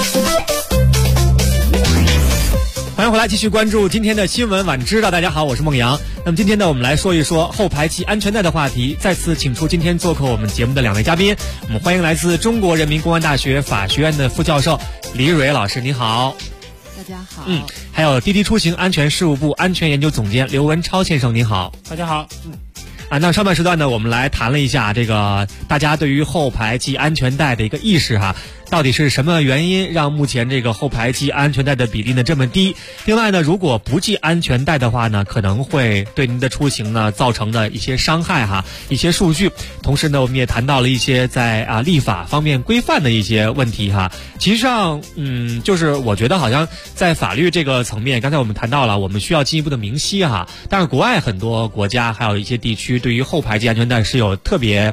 欢迎回来，继续关注今天的新闻晚知道。大家好，我是孟阳。那么今天呢，我们来说一说后排系安全带的话题。再次请出今天做客我们节目的两位嘉宾，我们欢迎来自中国人民公安大学法学院的副教授李蕊老师，你好。 大家好。 还有滴滴出行安全事务部安全研究总监刘文超先生，你好。 大家好。 那上半时段呢，我们来谈了一下这个大家对于后排系安全带的一个意识哈。到底是什么原因让目前这个后排系安全带的比例呢这么低？另外呢，如果不系安全带的话呢，可能会对您的出行呢造成的一些伤害哈，一些数据。同时呢，我们也谈到了一些在立法方面规范的一些问题哈。其实上，就是我觉得好像在法律这个层面，刚才我们谈到了，我们需要进一步的明晰哈。但是国外很多国家还有一些地区对于后排系安全带是有特别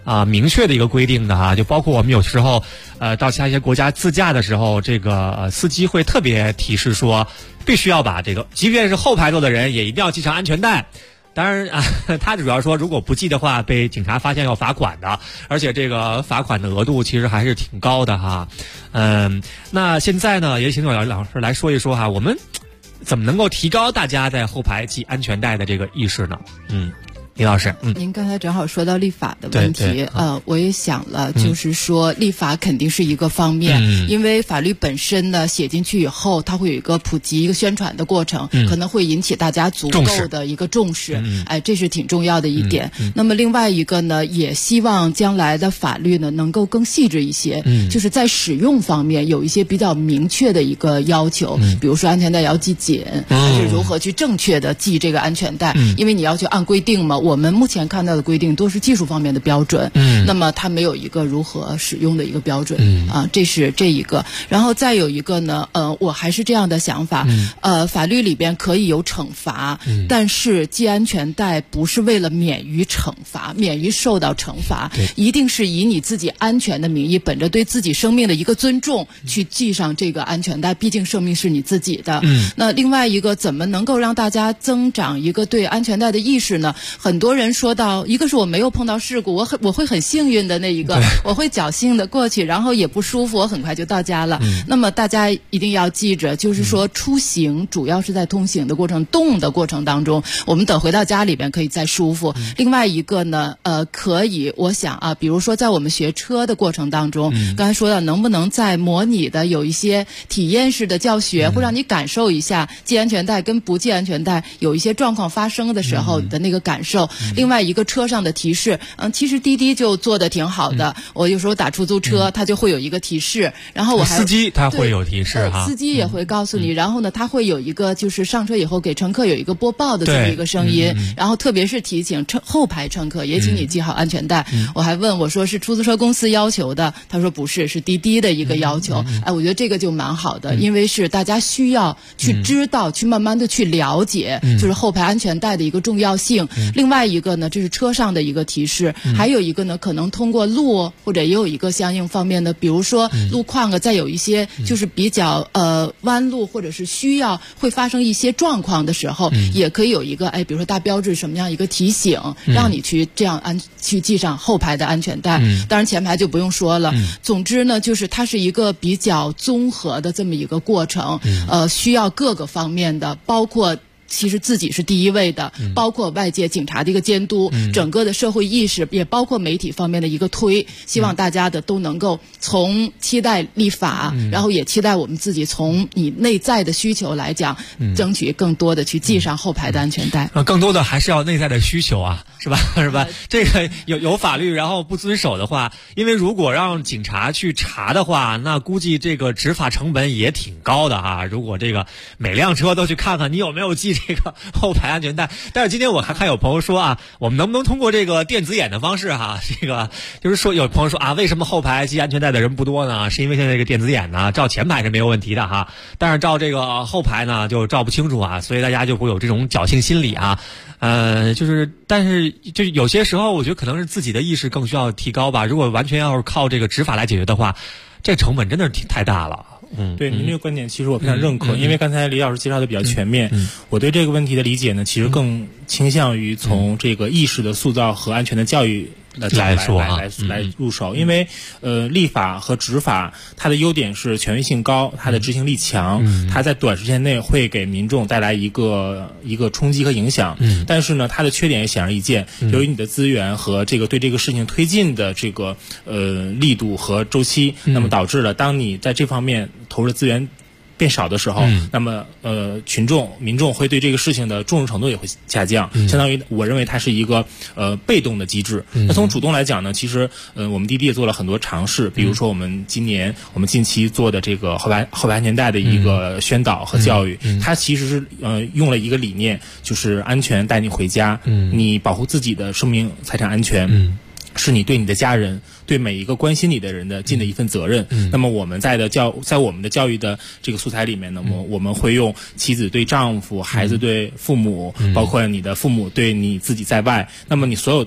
明确的一个规定的哈，就包括我们有时候到其他一些国家自驾的时候，这个司机会特别提示说，必须要把这个，即便是后排座的人也一定要系上安全带。当然啊，他主要说如果不系的话，被警察发现要罚款的，而且这个罚款的额度其实还是挺高的哈。那现在呢，也请老师来说一说哈，我们怎么能够提高大家在后排系安全带的这个意识呢？李老师， 您刚才正好说到立法的问题，我也想了，就是说立法肯定是一个方面，因为法律本身呢写进去以后，它会有一个普及、一个宣传的过程，可能会引起大家足够的一个重视，这是挺重要的一点。那么另外一个呢，也希望将来的法律呢能够更细致一些，就是在使用方面有一些比较明确的一个要求，比如说安全带要系紧，还是如何去正确的系这个安全带，因为你要去按规定嘛。我们目前看到的规定都是技术方面的标准，那么它没有一个如何使用的一个标准，这是这一个。然后再有一个呢，我还是这样的想法，法律里边可以有惩罚，但是系安全带不是为了免于惩罚，免于受到惩罚，一定是以你自己安全的名义，本着对自己生命的一个尊重去系上这个安全带，毕竟生命是你自己的。那另外一个，怎么能够让大家增长一个对安全带的意识呢？很多人说到，一个是我没有碰到事故，我会很幸运的那一个，我会侥幸的过去，然后也不舒服，我很快就到家了。那么大家一定要记着，就是说出行主要是在通行的过程、动的过程当中，我们等回到家里边可以再舒服。另外一个呢，可以，我想啊，比如说在我们学车的过程当中，刚才说到能不能在模拟的有一些体验式的教学，会让你感受一下系安全带跟不系安全带有一些状况发生的时候的那个感受。另外一个车上的提示，其实滴滴就做的挺好的。我有时候打出租车，它就会有一个提示，然后我还司机他会有提示哈， 司机也会告诉你，然后呢，他会有一个就是上车以后给乘客有一个播报的这么一个声音，然后特别是提醒后排乘客也请你系好安全带。我还问我说是出租车公司要求的，他说不是，是滴滴的一个要求。我觉得这个就蛮好的，因为是大家需要去知道，去慢慢的去了解，就是后排安全带的一个重要性。另外一个呢，这是车上的一个提示，还有一个呢，可能通过路或者也有一个相应方面的，比如说路况再有一些就是比较弯路或者是需要会发生一些状况的时候，也可以有一个比如说大标志什么样一个提醒，让你去这样去系上后排的安全带。当然前排就不用说了。总之呢，就是它是一个比较综合的这么一个过程，需要各个方面的，包括其实自己是第一位的，包括外界警察的一个监督，整个的社会意识，也包括媒体方面的一个推，希望大家的都能够从期待立法，然后也期待我们自己从你内在的需求来讲，争取更多的去系上后排的安全带。 更多的还是要内在的需求啊，是吧？是吧？这个有法律，然后不遵守的话，因为如果让警察去查的话，那估计这个执法成本也挺高的啊。如果这个每辆车都去看看你有没有系这个后排安全带，但是今天我还看有朋友说啊，我们能不能通过这个电子眼的方式哈，这个就是说有朋友说啊，为什么后排系安全带的人不多呢？是因为现在这个电子眼呢，照前排是没有问题的哈，但是照这个后排呢就照不清楚啊，所以大家就会有这种侥幸心理啊。但是就有些时候我觉得可能是自己的意识更需要提高吧。如果完全要是靠这个执法来解决的话，这成本真的是太大了。 对您这个观点其实我非常认可，因为刚才李老师介绍的比较全面，我对这个问题的理解呢，其实更倾向于从这个意识的塑造和安全的教育来入手。因为立法和执法它的优点是权威性高，它的执行力强，它在短时间内会给民众带来一个冲击和影响。但是呢，它的缺点也显而易见，由于你的资源和这个对这个事情推进的这个力度和周期，那么导致了当你在这方面投入的资源变少的时候，那么民众会对这个事情的重视程度也会下降，相当于我认为它是一个被动的机制。那从主动来讲呢，其实我们滴滴也做了很多尝试，比如说我们近期做的这个后排安全带的一个宣导和教育，它其实是用了一个理念，就是安全带你回家，你保护自己的生命财产安全，是你对你的家人，对每一个关心你的人的尽的一份责任。那么我们在我们的教育的这个素材里面呢，我们会用妻子对丈夫，孩子对父母，包括你的父母对你自己在外，那么你所有的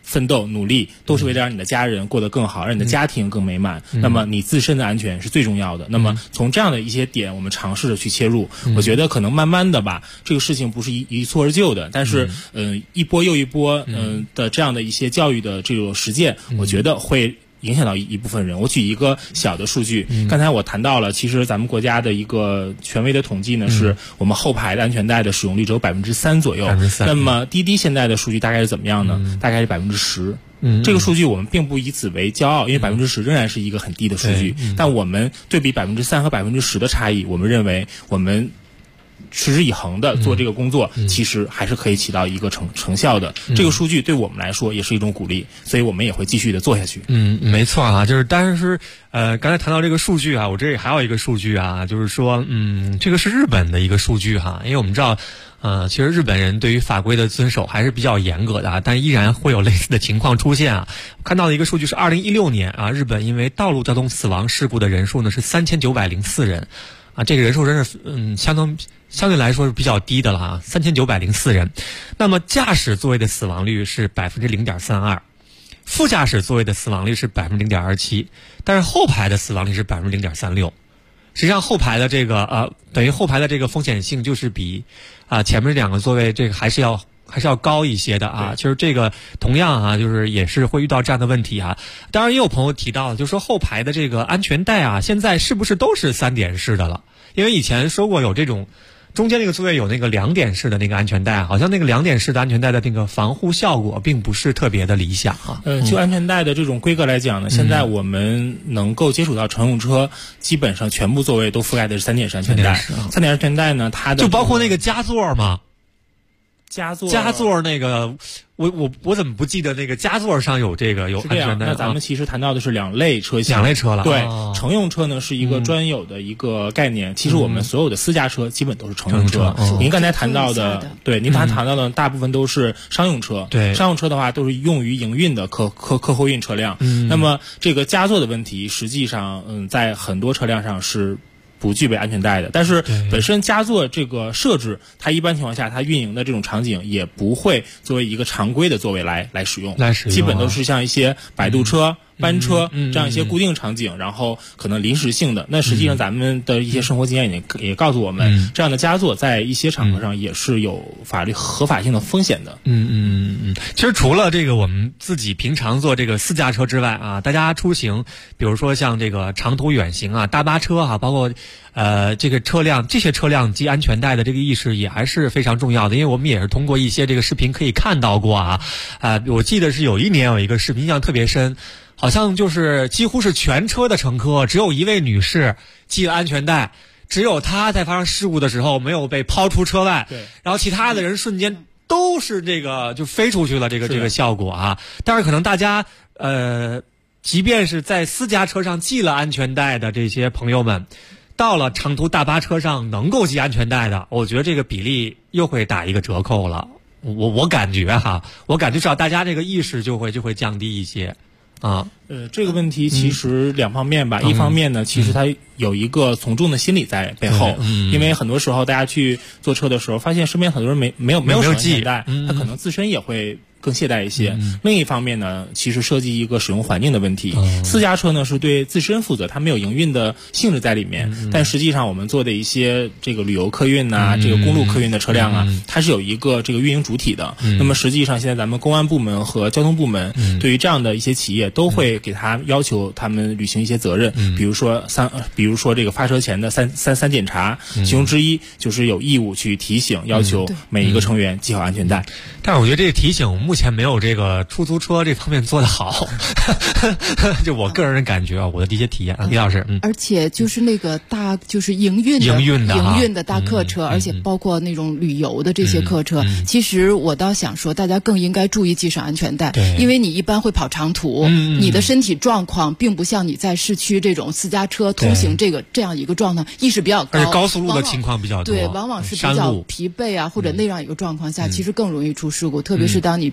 奋斗努力，都是为了让你的家人过得更好，让你的家庭更美满。那么你自身的安全是最重要的。那么从这样的一些点，我们尝试着去切入。我觉得可能慢慢的吧，这个事情不是一蹴而就的，但是一波又一波的这样的一些教育的这种实践，我觉得会影响到一部分人。我举一个小的数据，刚才我谈到了，其实咱们国家的一个权威的统计呢，是我们后排的安全带的使用率只有3%左右。那么滴滴现在的数据大概是怎么样呢？大概是10%。这个数据我们并不以此为骄傲，因为10%仍然是一个很低的数据。但我们对比3%和10%的差异，我们认为我们持之以恒的做这个工作，其实还是可以起到一个成效的。这个数据对我们来说也是一种鼓励，所以我们也会继续的做下去。 没错啊，但是刚才谈到这个数据啊，我这里还有一个数据啊，就是说这个是日本的一个数据哈，因为我们知道其实日本人对于法规的遵守还是比较严格的啊，但依然会有类似的情况出现啊。看到的一个数据是2016年啊，日本因为道路交通死亡事故的人数呢是3904人啊，这个人数真是相对来说是比较低的了啊，3904人。那么驾驶座位的死亡率是0.32%，副驾驶座位的死亡率是0.27%，但是后排的死亡率是0.36%。实际上后排的这个等于后排的这个风险性就是比前面两个座位这个还是要高一些的啊。其实这个同样啊，就是也是会遇到这样的问题啊。当然也有朋友提到，就是说后排的这个安全带啊，现在是不是都是3点式的了？因为以前说过有这种中间那个座位有那个2点式的那个安全带，好像那个2点式的安全带的那个防护效果并不是特别的理想啊。 就安全带的这种规格来讲呢，现在我们能够接触到乘用车，基本上全部座位都覆盖的是3点式安全带。3点式安全带呢，它的就包括那个夹座吗？ 夹座那个，我怎么不记得那个夹座上有这个有安全带？ 那咱们其实谈到的是2类车型，2 类车了。 对，乘用车呢是一个专有的一个概念。其实我们所有的私家车基本都是乘用车。您刚才谈到的，对，您谈到的大部分都是商用车。 对， 商用车的话都是用于营运的客货运车辆。那么这个夹座的问题，实际上在很多车辆上是不具备安全带的，但是本身夹座这个设置，它一般情况下它运营的这种场景也不会作为一个常规的座位来使用，基本都是像一些摆渡车、班车这样一些固定场景，然后可能临时性的。那实际上咱们的一些生活经验也告诉我们，这样的夹座在一些场合上也是有法律合法性的风险的。 其实除了这个我们自己平常坐这个私家车之外啊，大家出行，比如说像这个长途远行啊、大巴车啊，包括这些车辆系安全带的这个意识也还是非常重要的。因为我们也是通过一些这个视频可以看到过啊，我记得是有一年有一个视频印象特别深。好像就是几乎是全车的乘客，只有一位女士系了安全带，只有她在发生事故的时候没有被抛出车外， 对， 然后其他的人瞬间都是这个就飞出去了，这个效果啊。但是可能大家即便是在私家车上系了安全带的这些朋友们，到了长途大巴车上能够系安全带的，我觉得这个比例又会打一个折扣了。我感觉至少大家这个意识就会降低一些。 这个问题其实2方面吧。一方面呢，其实它有一个从众的心理在背后，因为很多时候大家去坐车的时候，发现身边很多人没有安全带，他可能自身也会更懈怠一些。另一方面呢，其实涉及一个使用环境的问题。私家车呢是对自身负责，它没有营运的性质在里面。但实际上我们做的一些这个旅游客运呐、这个公路客运的车辆啊，它是有一个这个运营主体的。那么实际上现在咱们公安部门和交通部门对于这样的一些企业都会给他要求他们履行一些责任，比如说这个发车前的三检查，其中之一就是有义务去提醒，要求每一个成员系好安全带。 但是我觉得这个提醒目前没有这个出租车这方面做得好，就我个人的感觉啊，我的一些体验啊，李老师， 而且就是那个就是营运的大客车，而且包括那种旅游的这些客车，其实我倒想说，大家更应该注意系上安全带，因为你一般会跑长途，你的身体状况并不像你在市区这种私家车通行这样一个状况，意识比较高， 而且高速路的情况比较多， 对，往往是比较疲惫啊，或者那样一个状况下，其实更容易出事故，特别是当你比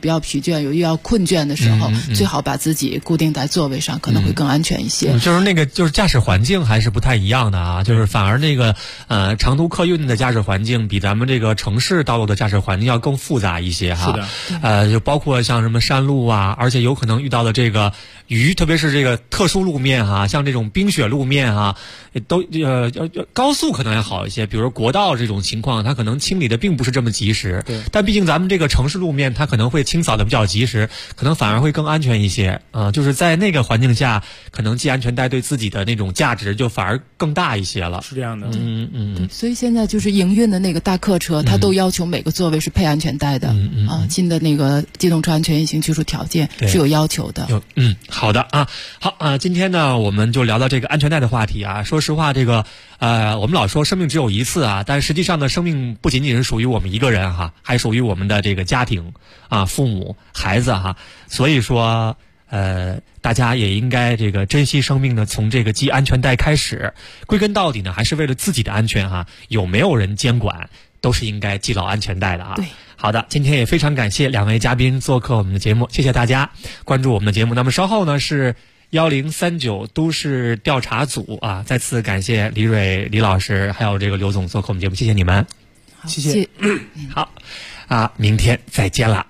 比较疲倦、有遇到困倦的时候，最好把自己固定在座位上，可能会更安全一些。 就是那个就是驾驶环境还是不太一样的啊，就是反而那个长途客运的驾驶环境比咱们这个城市道路的驾驶环境要更复杂一些哈。 是的。 就包括像什么山路啊，而且有可能遇到的这个特别是这个特殊路面哈，像这种冰雪路面哈，都高速可能还好一些，比如说国道这种情况，它可能清理的并不是这么及时。 对。 但毕竟咱们这个城市路面，它可能会清扫的比较及时，可能反而会更安全一些。就是在那个环境下，可能系安全带对自己的那种价值就反而更大一些了。 是这样的。 对，所以现在就是营运的那个大客车，它都要求每个座位是配安全带的。新的那个机动车安全运行技术条件是有要求的。 好的啊，好今天呢我们就聊到这个安全带的话题啊。说实话，这个我们老说生命只有一次啊，但实际上呢，生命不仅仅是属于我们一个人哈，还属于我们的这个家庭啊、父母、孩子哈。所以说大家也应该这个珍惜生命呢，从这个系安全带开始。归根到底呢，还是为了自己的安全哈。有没有人监管，都是应该系牢安全带的啊。 对。 好的，今天也非常感谢两位嘉宾做客我们的节目，谢谢大家关注我们的节目。那么稍后呢是1039都市调查组啊，再次感谢李蕊李老师还有这个刘总做客我们节目，谢谢你们。 谢谢。 好明天再见啦。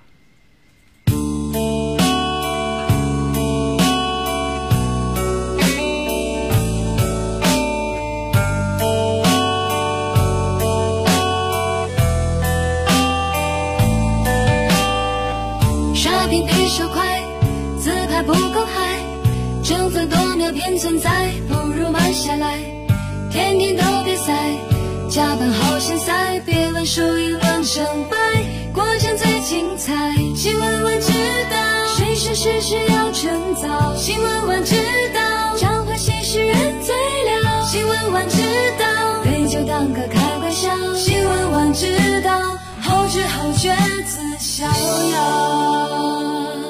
偏存在，不如慢下来，天天都别赛，加班好现在，别问输赢论胜败，过程最精彩，新闻晚知道，谁是事实要趁早，新闻晚知道，彰化新诗人最了，新闻晚知道，对酒当歌开玩笑，新闻晚知道，后知后觉自逍遥。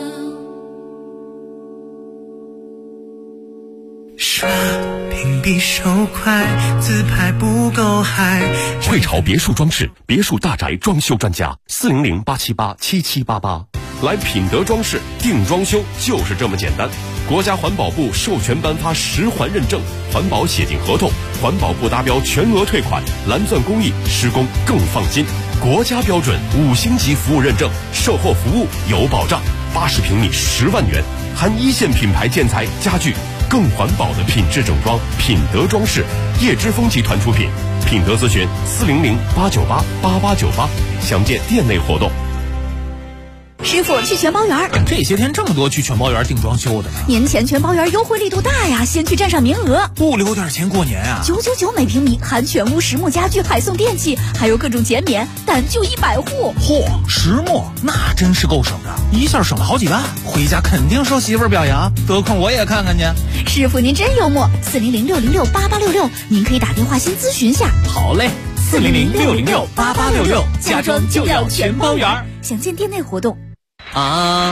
刷屏比手快，自拍不够嗨。 汇潮别墅装饰，别墅大宅装修专家，400-878-7788。来品德装饰定装修就是这么简单。国家环保部授权颁发10环认证，环保写进合同，环保部达标全额退款，蓝钻工艺，施工更放心。国家标准5星级服务认证，售后服务有保障。80平米10万元，含1线品牌建材家具。更环保的品质整装，品德装饰，叶之峰集团出品。品德咨询400-898-8898，详见店内活动。 师傅，去全包园。 这些天这么多去全包园定装修的呢。 年前全包园优惠力度大呀，先去占上名额。 不留点钱过年啊 ？999每平米，含全屋实木家具，还送电器，还有各种减免，但就100户。 嚯，实木那真是够省的，一下省了好几万，回家肯定受媳妇儿表扬，得空我也看看去。 师傅您真幽默，400-606-8866，您可以打电话先咨询下。 好嘞，400-606-8866，家装就要全包园。 详见店内活动。 五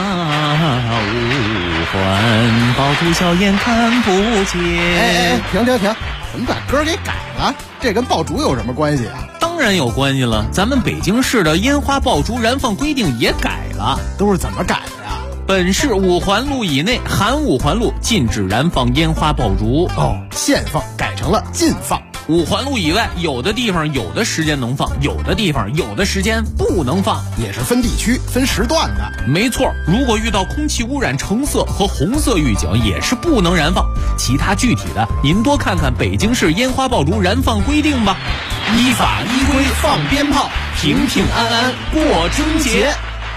环爆竹硝烟看不见。 停！怎么把歌给改了？这跟爆竹有什么关系啊？ 当然有关系了，咱们北京市的烟花爆竹燃放规定也改了。 都是怎么改的呀？ 本市5环路以内含5环路禁止燃放烟花爆竹。 限放改成了禁放。 5环路以外，有的地方有的时间能放，有的地方有的时间不能放， 也是分地区分时段的。 没错，如果遇到空气污染橙色和红色预警，也是不能燃放。其他具体的，您多看看北京市烟花爆竹燃放规定吧。 依法依规放鞭炮，平平安安过春节。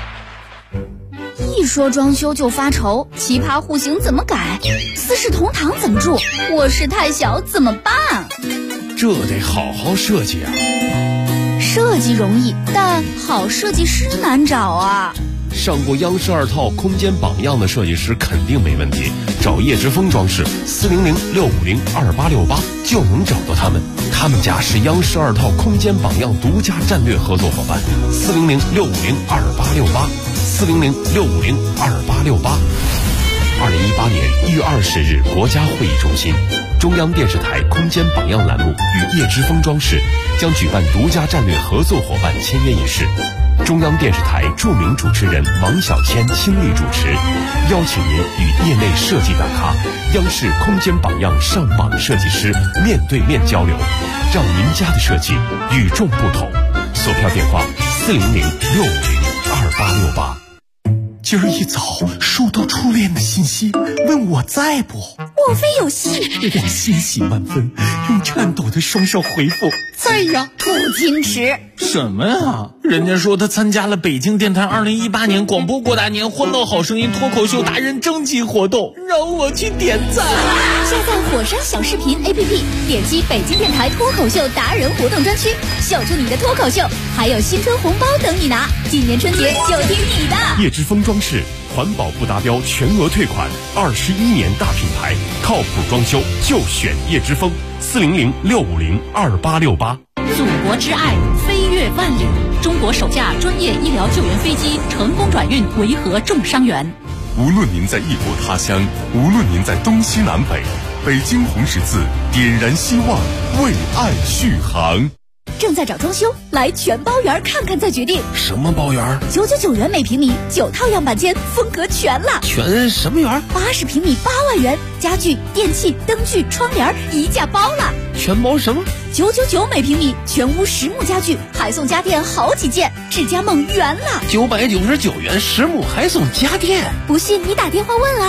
一说装修就发愁，奇葩户型怎么改？四世同堂怎么住？卧室太小怎么办？ 这得好好设计啊！ 设计容易，但好设计师难找啊。 上过央视2套空间榜样的设计师肯定没问题，找叶之峰装饰400-650-2868就能找到他们。他们家是央视2套空间榜样独家战略合作伙伴，400-650-2868，400-650-2868。2018年1月20日，国家会议中心，中央电视台空间榜样栏目与叶之峰装饰将举办独家战略合作伙伴签约仪式。 中央电视台著名主持人王小谦倾力主持，邀请您与业内设计大咖、央视空间榜样上榜设计师面对面交流，让您家的设计与众不同。索票电话400-650-2868。 今儿一早收到初恋的信息，问我在不？ 莫非有戏？ 我欣喜万分，用颤抖的双手回复在呀。 不矜持什么呀？人家说他参加了北京电台2018年广播过大年欢乐好声音脱口秀达人征集活动，让我去点赞。 下载火山小视频 APP， 点击北京电台脱口秀达人活动专区，秀出你的脱口秀，还有新春红包等你拿。今年春节就听你的。 叶之峰装饰环保不达标全额退款，21年大品牌，靠谱装修就选叶之峰。400-650-2868。 祖国之爱，飞越万里。中国首架专业医疗救援飞机成功转运维和重伤员。 无论您在异国他乡，无论您在东西南北，北京红十字点燃希望，为爱续航。 正在找装修，来全包园看看再决定。 什么包园 ？999元每平米，9套样板间，风格全了。 全什么园 ？80平米8万元，家具、电器、灯具、窗帘一价包了。 全包什么 ？999每平米，全屋实木家具，还送家电好几件，智家梦圆了。 999元实木还送家电， 不信你打电话问啊。